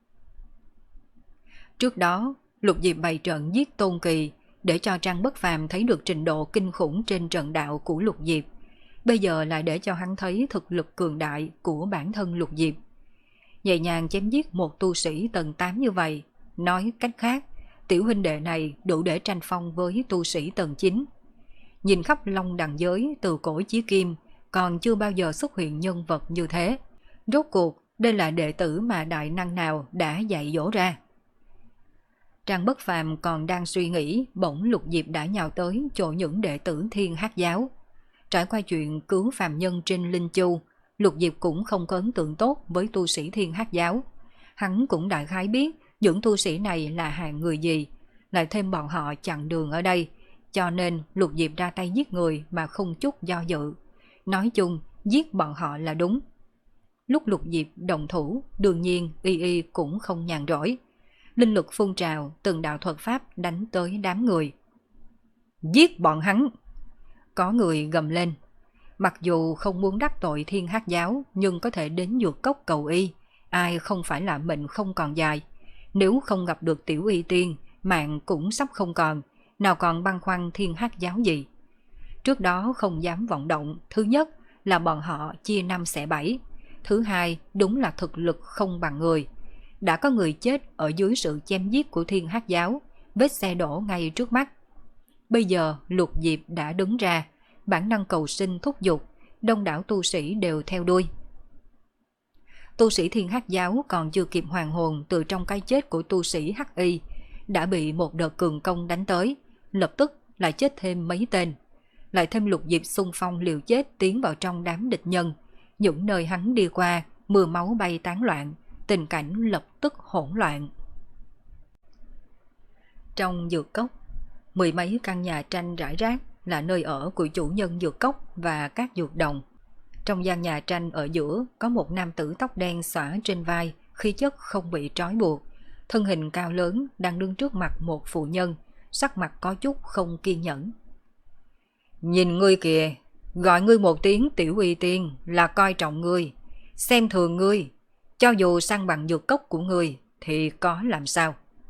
Trước đó, Lục Diệp bày trận giết Tôn Kỳ để cho Trang Bất Phàm thấy được trình độ kinh khủng trên trận đạo của Lục Diệp. Bây giờ lại để cho hắn thấy thực lực cường đại của bản thân Lục Diệp. Nhẹ nhàng chém giết một tu sĩ tầng tám như vậy, nói cách khác, tiểu huynh đệ này đủ để tranh phong với tu sĩ tầng chín. Nhìn khắp Long Đằng giới từ cổ chí kim, còn chưa bao giờ xuất hiện nhân vật như thế. Rốt cuộc, đây là đệ tử mà đại năng nào đã dạy dỗ ra. Trang Bất Phàm còn đang suy nghĩ, bỗng Lục Diệp đã nhào tới chỗ những đệ tử Thiên Hắc Giáo. Trải qua chuyện cứu phàm nhân trên Linh Chu, Lục Diệp cũng không có ấn tượng tốt với tu sĩ Thiên Hắc Giáo. Hắn cũng đại khái biết những tu sĩ này là hạng người gì, lại thêm bọn họ chặn đường ở đây, cho nên Lục Diệp ra tay giết người mà không chút do dự. Nói chung, giết bọn họ là đúng. Lúc Lục Diệp đồng thủ, đương nhiên y y cũng không nhàn rỗi. Linh lực phun trào, từng đạo thuật pháp đánh tới đám người. Giết bọn hắn! Có người gầm lên. Mặc dù không muốn đắc tội Thiên Hắc Giáo, nhưng có thể đến dược cốc cầu y. Ai không phải là mệnh không còn dài. Nếu không gặp được tiểu y tiên, mạng cũng sắp không còn, nào còn băn khoăn Thiên Hắc Giáo gì. Trước đó không dám vọng động, thứ nhất là bọn họ chia năm xẻ bảy. Thứ hai, đúng là thực lực không bằng người. Đã có người chết ở dưới sự chém giết của Thiên Hắc Giáo, vết xe đổ ngay trước mắt. Bây giờ Lục Diệp đã đứng ra, bản năng cầu sinh thúc giục, đông đảo tu sĩ đều theo đuôi. Tu sĩ Thiên Hắc Giáo còn chưa kịp hoàn hồn từ trong cái chết của tu sĩ Hắc Y, đã bị một đợt cường công đánh tới, lập tức lại chết thêm mấy tên. Lại thêm Lục Diệp xung phong liều chết tiến vào trong đám địch nhân. Những nơi hắn đi qua, mưa máu bay tán loạn, tình cảnh lập tức hỗn loạn. Trong dược cốc, mười mấy căn nhà tranh rải rác là nơi ở của chủ nhân dược cốc và các dược đồng. Trong gian nhà tranh ở giữa có một nam tử tóc đen xõa trên vai, khí chất không bị trói buộc, thân hình cao lớn đang đứng trước mặt một phụ nhân, sắc mặt có chút không kiên nhẫn. Nhìn ngươi kìa, gọi ngươi một tiếng tiểu uy tiên là coi trọng ngươi, xem thường ngươi, cho dù săn bằng dược cốc của ngươi thì có làm sao.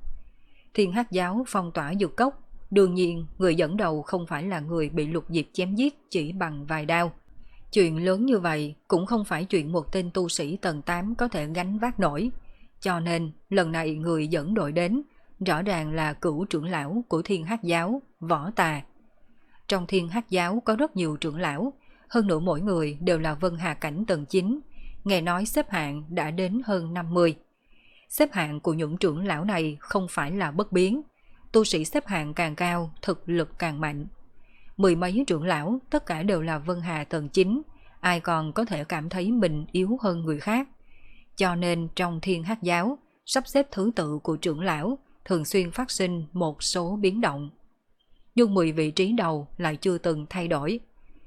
Thiên Hắc giáo phong tỏa dược cốc, đương nhiên người dẫn đầu không phải là người bị Lục Diệp chém giết chỉ bằng vài đao. Chuyện lớn như vậy cũng không phải chuyện một tên tu sĩ tầng tám có thể gánh vác nổi, cho nên lần này người dẫn đội đến rõ ràng là cửu trưởng lão của Thiên Hắc giáo, Võ Tà. Trong Thiên Hắc giáo có rất nhiều trưởng lão, hơn nữa mỗi người đều là Vân Hà cảnh tầng chín, nghe nói xếp hạng đã đến hơn năm mươi. Xếp hạng của những trưởng lão này không phải là bất biến, tu sĩ xếp hạng càng cao, thực lực càng mạnh. Mười mấy trưởng lão tất cả đều là Vân Hà tầng chín, ai còn có thể cảm thấy mình yếu hơn người khác. Cho nên trong Thiên Hắc giáo, sắp xếp thứ tự của trưởng lão thường xuyên phát sinh một số biến động. Nhưng mười vị trí đầu lại chưa từng thay đổi.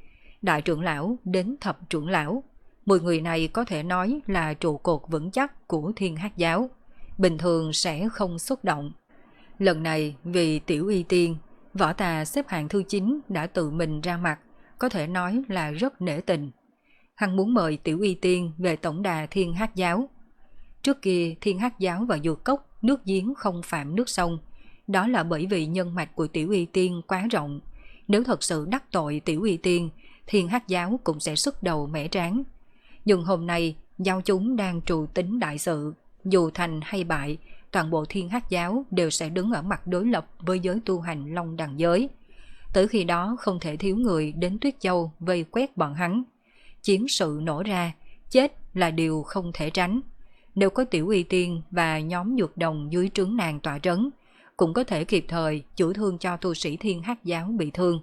Đại trưởng lão đến thập trưởng lão, mười người này có thể nói là trụ cột vững chắc của Thiên Hắc giáo, bình thường sẽ không xuất động. Lần này vì tiểu y tiên, Võ Tà xếp hạng thứ chín đã tự mình ra mặt, có thể nói là rất nể tình. Hắn muốn mời tiểu y tiên về tổng đà Thiên Hắc giáo. Trước kia Thiên Hắc giáo và dược cốc nước giếng không phạm nước sông, đó là bởi vì nhân mạch của tiểu y tiên quá rộng. Nếu thật sự đắc tội tiểu y tiên, Thiên Hắc giáo cũng sẽ sức đầu mẻ tráng. Nhưng hôm nay giáo chúng đang trù tính đại sự, dù thành hay bại, toàn bộ Thiên Hắc giáo đều sẽ đứng ở mặt đối lập với giới tu hành Long Đằng giới. Tới khi đó không thể thiếu người đến Tuyết Châu vây quét bọn hắn. Chiến sự nổ ra, chết là điều không thể tránh. Nếu có tiểu y tiên và nhóm dược đồng dưới trướng nàng tọa trấn, cũng có thể kịp thời chữa thương cho tu sĩ Thiên Hắc giáo bị thương.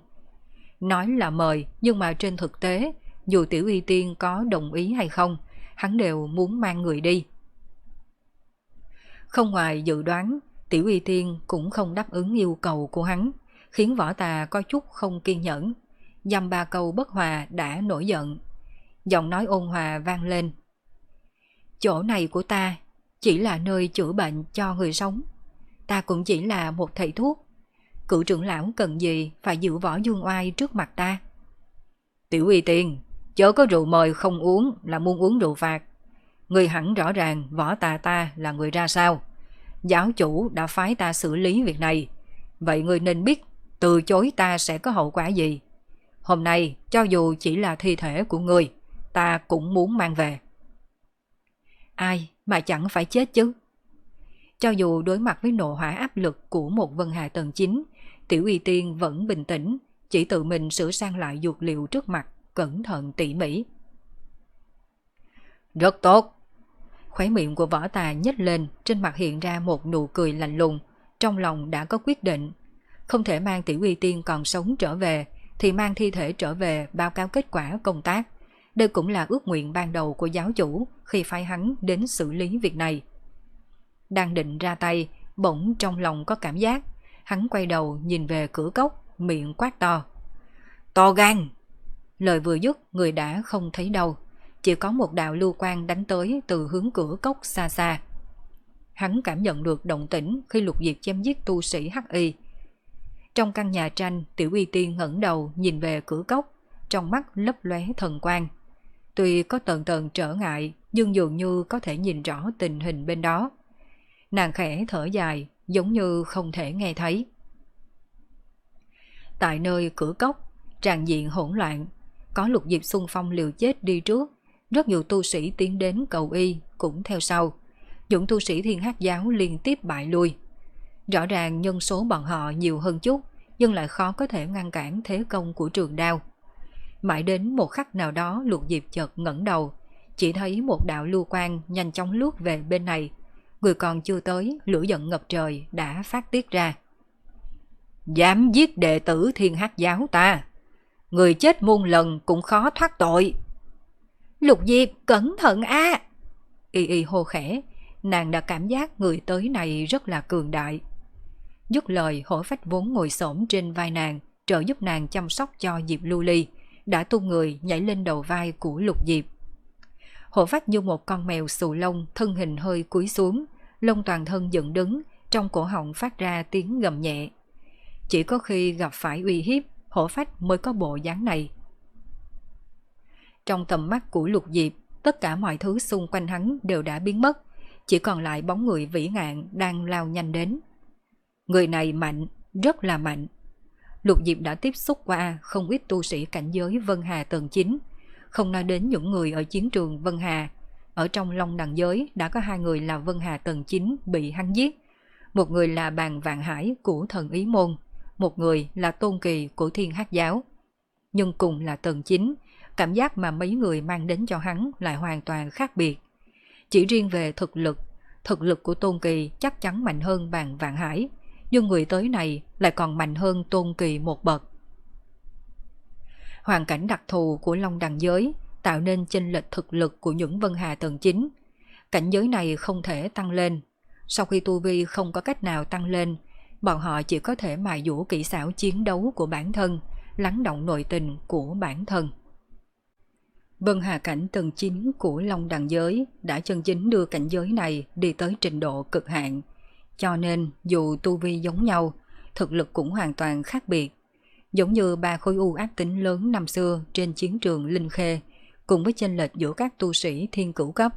Nói là mời, nhưng mà trên thực tế, dù tiểu y tiên có đồng ý hay không, hắn đều muốn mang người đi. Không ngoài dự đoán, tiểu y tiên cũng không đáp ứng yêu cầu của hắn, khiến Võ Tà có chút không kiên nhẫn. Dăm ba câu bất hòa đã nổi giận. Giọng nói ôn hòa vang lên. Chỗ này của ta chỉ là nơi chữa bệnh cho người sống. Ta cũng chỉ là một thầy thuốc. Cựu trưởng lão cần gì phải giữ võ dương oai trước mặt ta? Tiểu y tiên, chớ có rượu mời không uống là muốn uống rượu phạt. Người hẳn rõ ràng Võ Tà ta là người ra sao. Giáo chủ đã phái ta xử lý việc này. Vậy người nên biết từ chối ta sẽ có hậu quả gì. Hôm nay cho dù chỉ là thi thể của người, ta cũng muốn mang về. Ai mà chẳng phải chết chứ. Cho dù đối mặt với nộ hỏa áp lực của một Vân Hà tầng chín, tiểu y tiên vẫn bình tĩnh, chỉ tự mình sửa sang lại dược liệu trước mặt, cẩn thận tỉ mỉ. Rất tốt. Khóe miệng của Võ Tà nhếch lên, trên mặt hiện ra một nụ cười lạnh lùng, trong lòng đã có quyết định. Không thể mang tiểu y tiên còn sống trở về, thì mang thi thể trở về báo cáo kết quả công tác. Đây cũng là ước nguyện ban đầu của giáo chủ khi phái hắn đến xử lý việc này. Đang định ra tay, bỗng trong lòng có cảm giác, hắn quay đầu nhìn về cửa cốc, miệng quát to. To gan! Lời vừa dứt, người đã không thấy đâu, chỉ có một đạo lưu quang đánh tới từ hướng cửa cốc xa xa. Hắn cảm nhận được động tĩnh khi Lục Diệp chém giết tu sĩ Hắc Y. Trong căn nhà tranh, tiểu y tiên ngẩng đầu nhìn về cửa cốc, trong mắt lấp lóe thần quang. Tuy có tần tần trở ngại, nhưng dường như có thể nhìn rõ tình hình bên đó. Nàng khẽ thở dài, giống như không thể nghe thấy. Tại nơi cửa cốc, tràn diện hỗn loạn, có Lục Diệp xung phong liều chết đi trước, rất nhiều tu sĩ tiến đến cầu y cũng theo sau. Những tu sĩ Thiên Hắc giáo liên tiếp bại lui. Rõ ràng nhân số bọn họ nhiều hơn chút, nhưng lại khó có thể ngăn cản thế công của trường đao. Mãi đến một khắc nào đó, Lục Diệp chợt ngẩng đầu, chỉ thấy một đạo lưu quang nhanh chóng lướt về bên này. Người còn chưa tới, lửa giận ngập trời đã phát tiết ra. Dám giết đệ tử Thiên Hắc giáo ta, người chết muôn lần cũng khó thoát tội. Lục Diệp cẩn thận a! Y y hô khẽ, nàng đã cảm giác người tới này rất là cường đại. Dứt lời, Hổ Phách vốn ngồi xổm trên vai nàng, trợ giúp nàng chăm sóc cho Diệp Lưu Ly, đã tung người nhảy lên đầu vai của Lục Diệp. Hổ Phách như một con mèo xù lông, thân hình hơi cúi xuống, lông toàn thân dựng đứng, trong cổ họng phát ra tiếng gầm nhẹ. Chỉ có khi gặp phải uy hiếp, hổ phách mới có bộ dáng này. Trong tầm mắt của Lục Diệp, tất cả mọi thứ xung quanh hắn đều đã biến mất, chỉ còn lại bóng người vĩ ngạn đang lao nhanh đến. Người này mạnh, rất là mạnh. Lục Diệp đã tiếp xúc qua không ít tu sĩ cảnh giới Vân Hà tầng chín, không nói đến những người ở chiến trường Vân Hà. Ở trong Long Đằng giới đã có hai người là Vân Hà tầng chín bị hắn giết. Một người là Bàn Vạn Hải của thần Ý Môn, một người là Tôn Kỳ của Thiên Hắc Giáo. Nhưng cùng là tầng chín, cảm giác mà mấy người mang đến cho hắn lại hoàn toàn khác biệt. Chỉ riêng về thực lực, thực lực của Tôn Kỳ chắc chắn mạnh hơn Bàn Vạn Hải, nhưng người tới này lại còn mạnh hơn Tôn Kỳ một bậc. Hoàn cảnh đặc thù của Long Đằng giới tạo nên chênh lệch thực lực của những Vân Hà tầng chín. Cảnh giới này không thể tăng lên. Sau khi tu vi không có cách nào tăng lên, bọn họ chỉ có thể mài dũa kỹ xảo chiến đấu của bản thân, lắng động nội tình của bản thân. Vân Hà cảnh tầng chín của Long Đằng giới đã chân chính đưa cảnh giới này đi tới trình độ cực hạn. Cho nên dù tu vi giống nhau, thực lực cũng hoàn toàn khác biệt. Giống như ba khối u ác tính lớn năm xưa trên chiến trường Linh Khê, cùng với chênh lệch giữa các tu sĩ thiên cửu cấp.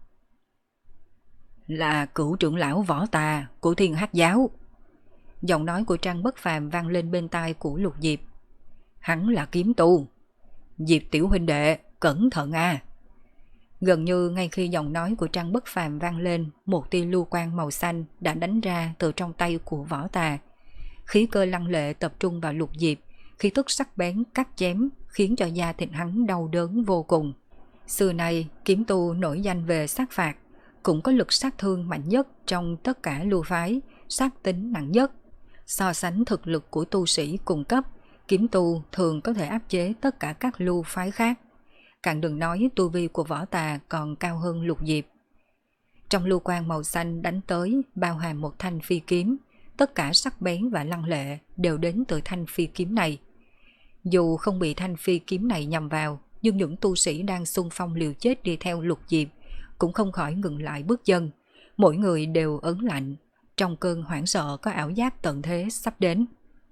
Là cửu trưởng lão Võ Tà của Thiên Hắc Giáo. Giọng nói của Trang Bất Phàm vang lên bên tai của Lục Diệp. Hắn là kiếm tu. Diệp tiểu huynh đệ, cẩn thận a. Gần như ngay khi giọng nói của Trang Bất Phàm vang lên, một tia lưu quang màu xanh đã đánh ra từ trong tay của Võ Tà. Khí cơ lăng lệ tập trung vào Lục Diệp, khí tức sắc bén cắt chém khiến cho da thịt hắn đau đớn vô cùng. Xưa nay, kiếm tu nổi danh về sát phạt, cũng có lực sát thương mạnh nhất trong tất cả lưu phái, sát tính nặng nhất. So sánh thực lực của tu sĩ cùng cấp, kiếm tu thường có thể áp chế tất cả các lưu phái khác. Càng đừng nói tu vi của Võ Tà còn cao hơn Lục Diệp. Trong lưu quang màu xanh đánh tới bao hàm một thanh phi kiếm, tất cả sắc bén và lăng lệ đều đến từ thanh phi kiếm này. Dù không bị thanh phi kiếm này nhằm vào, nhưng những tu sĩ đang xung phong liều chết đi theo Lục Diệp cũng không khỏi ngừng lại bước chân. Mỗi người đều ớn lạnh, trong cơn hoảng sợ có ảo giác tận thế sắp đến.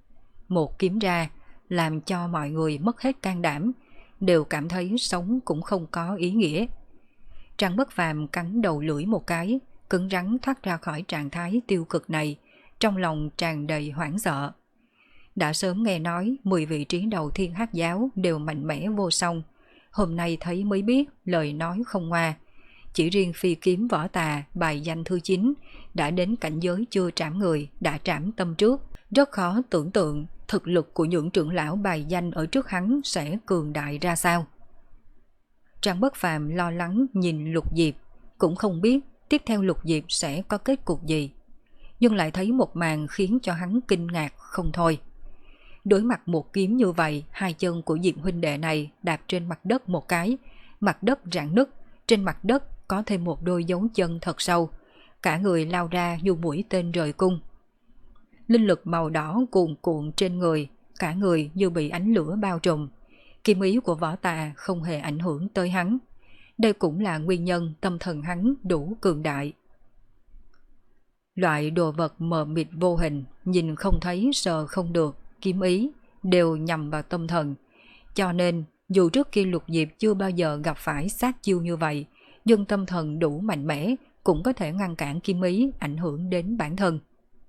Một kiếm ra, làm cho mọi người mất hết can đảm, đều cảm thấy sống cũng không có ý nghĩa. Trang Bất Phàm cắn đầu lưỡi một cái, cứng rắn thoát ra khỏi trạng thái tiêu cực này, trong lòng tràn đầy hoảng sợ. Đã sớm nghe nói mười vị trí đầu Thiên Hắc Giáo đều mạnh mẽ vô song, hôm nay thấy mới biết lời nói không ngoa. Chỉ riêng phi kiếm Võ Tà bài danh thứ chín đã đến cảnh giới chưa trảm người đã trảm tâm trước, rất khó tưởng tượng thực lực của những trưởng lão bài danh ở trước hắn sẽ cường đại ra sao. Trang Bất Phàm lo lắng nhìn Lục Diệp, cũng không biết tiếp theo Lục Diệp sẽ có kết cục gì, nhưng lại thấy một màn khiến cho hắn kinh ngạc không thôi. Đối mặt một kiếm như vậy, hai chân của Diệp huynh đệ này đạp trên mặt đất một cái, mặt đất rạn nứt, trên mặt đất có thêm một đôi dấu chân thật sâu, cả người lao ra như mũi tên rời cung. Linh lực màu đỏ cuồn cuộn trên người, cả người như bị ánh lửa bao trùm. Kiếm ý của Võ Tà không hề ảnh hưởng tới hắn. Đây cũng là nguyên nhân tâm thần hắn đủ cường đại. Loại đồ vật mờ mịt vô hình, nhìn không thấy sờ không được, kiếm ý đều nhằm vào tâm thần. Cho nên dù trước kia Lục Diệp chưa bao giờ gặp phải sát chiêu như vậy, nhưng tâm thần đủ mạnh mẽ cũng có thể ngăn cản kiếm ý ảnh hưởng đến bản thân.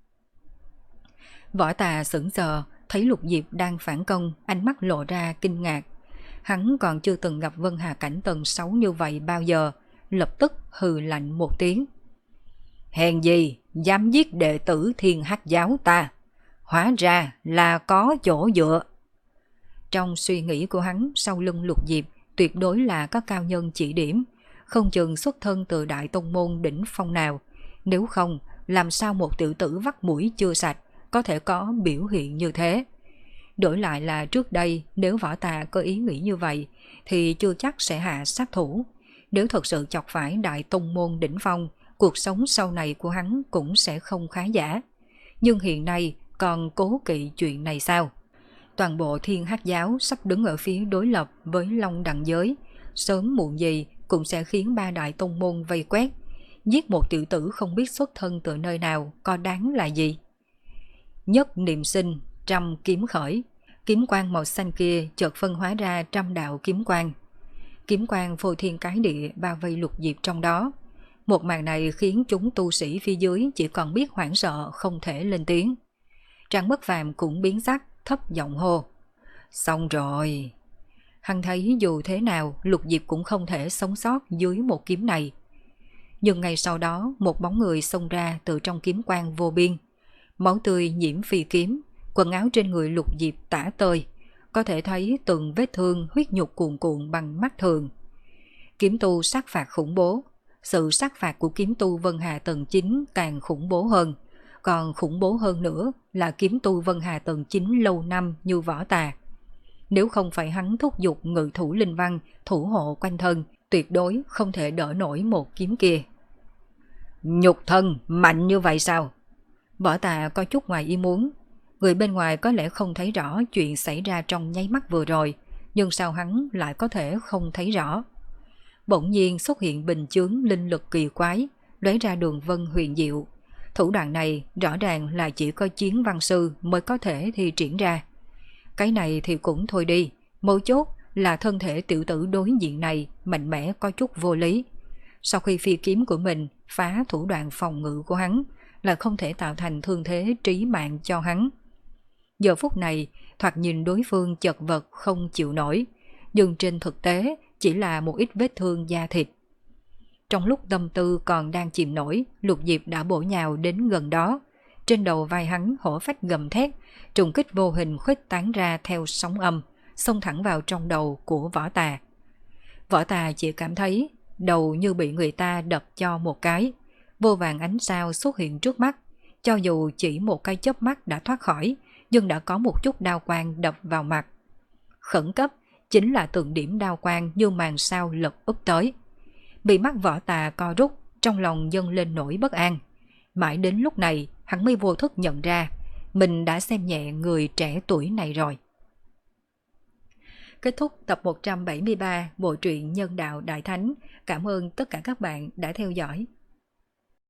Võ Tà sững sờ, thấy Lục Diệp đang phản công, ánh mắt lộ ra kinh ngạc. Hắn còn chưa từng gặp Vân Hà cảnh tầng sáu như vậy bao giờ, lập tức hừ lạnh một tiếng. Hèn gì, dám giết đệ tử Thiên Hắc Giáo ta, hóa ra là có chỗ dựa. Trong suy nghĩ của hắn, sau lưng Lục Diệp tuyệt đối là có cao nhân chỉ điểm, không chừng xuất thân từ đại tông môn đỉnh phong nào. Nếu không, làm sao một tiểu tử vắt mũi chưa sạch có thể có biểu hiện như thế. Đổi lại là trước đây, nếu Võ Tà có ý nghĩ như vậy thì chưa chắc sẽ hạ sát thủ. Nếu thật sự chọc phải đại tông môn đỉnh phong, cuộc sống sau này của hắn cũng sẽ không khá giả. Nhưng hiện nay còn cố kỵ chuyện này sao? Toàn bộ Thiên Hắc Giáo sắp đứng ở phía đối lập với Long Đằng giới, sớm muộn gì cũng sẽ khiến ba đại tông môn vây quét. Giết một tiểu tử không biết xuất thân từ nơi nào có đáng là gì? Nhất niệm sinh, trăm kiếm khởi. Kiếm quang màu xanh kia chợt phân hóa ra trăm đạo kiếm quang. Kiếm quang phô thiên cái địa bao vây Lục Diệp trong đó. Một màn này khiến chúng tu sĩ phía dưới chỉ còn biết hoảng sợ không thể lên tiếng. Trang Bất Phàm cũng biến sắc, thấp giọng hô. Xong rồi. Hắn thấy dù thế nào Lục Diệp cũng không thể sống sót dưới một kiếm này. Nhưng ngay sau đó một bóng người xông ra từ trong kiếm quang vô biên. Máu tươi nhiễm phi kiếm, quần áo trên người Lục Diệp tả tơi, có thể thấy từng vết thương huyết nhục cuồn cuộn bằng mắt thường. Kiếm tu sát phạt khủng bố, sự sát phạt của kiếm tu Vân Hà tầng chín càng khủng bố hơn, còn khủng bố hơn nữa là kiếm tu Vân Hà tầng chín lâu năm như Võ Tà. Nếu không phải hắn thúc giục ngự thủ linh văn thủ hộ quanh thân, tuyệt đối không thể đỡ nổi một kiếm kia. Nhục thân mạnh như vậy sao? Võ Tà có chút ngoài ý muốn. Người bên ngoài có lẽ không thấy rõ chuyện xảy ra trong nháy mắt vừa rồi, nhưng sao hắn lại có thể không thấy rõ? Bỗng nhiên xuất hiện bình chướng linh lực kỳ quái, lóe ra đường vân huyền diệu. Thủ đoạn này rõ ràng là chỉ có chiến văn sư mới có thể thi triển ra. Cái này thì cũng thôi đi, mấu chốt là thân thể tiểu tử đối diện này mạnh mẽ có chút vô lý. Sau khi phi kiếm của mình phá thủ đoạn phòng ngự của hắn, là không thể tạo thành thương thế trí mạng cho hắn. Giờ phút này, thoạt nhìn đối phương chật vật không chịu nổi, nhưng trên thực tế chỉ là một ít vết thương da thịt. Trong lúc tâm tư còn đang chìm nổi, Lục Diệp đã bổ nhào đến gần đó. Trên đầu vai hắn hổ phách gầm thét, trùng kích vô hình khuếch tán ra theo sóng âm, xông thẳng vào trong đầu của Võ Tà. Võ Tà chỉ cảm thấy đầu như bị người ta đập cho một cái, vô vàng ánh sao xuất hiện trước mắt. Cho dù chỉ một cái chớp mắt đã thoát khỏi, nhưng đã có một chút đao quang đập vào mặt. Khẩn cấp chính là từng điểm đao quang như màn sao lật úp tới. Bị mắt Võ Tà co rút, trong lòng dâng lên nỗi bất an. Mãi đến lúc này hắn mới vô thức nhận ra mình đã xem nhẹ người trẻ tuổi này rồi. Kết thúc tập một trăm bảy mươi ba bộ truyện Nhân Đạo Đại Thánh. Cảm ơn tất cả các bạn đã theo dõi.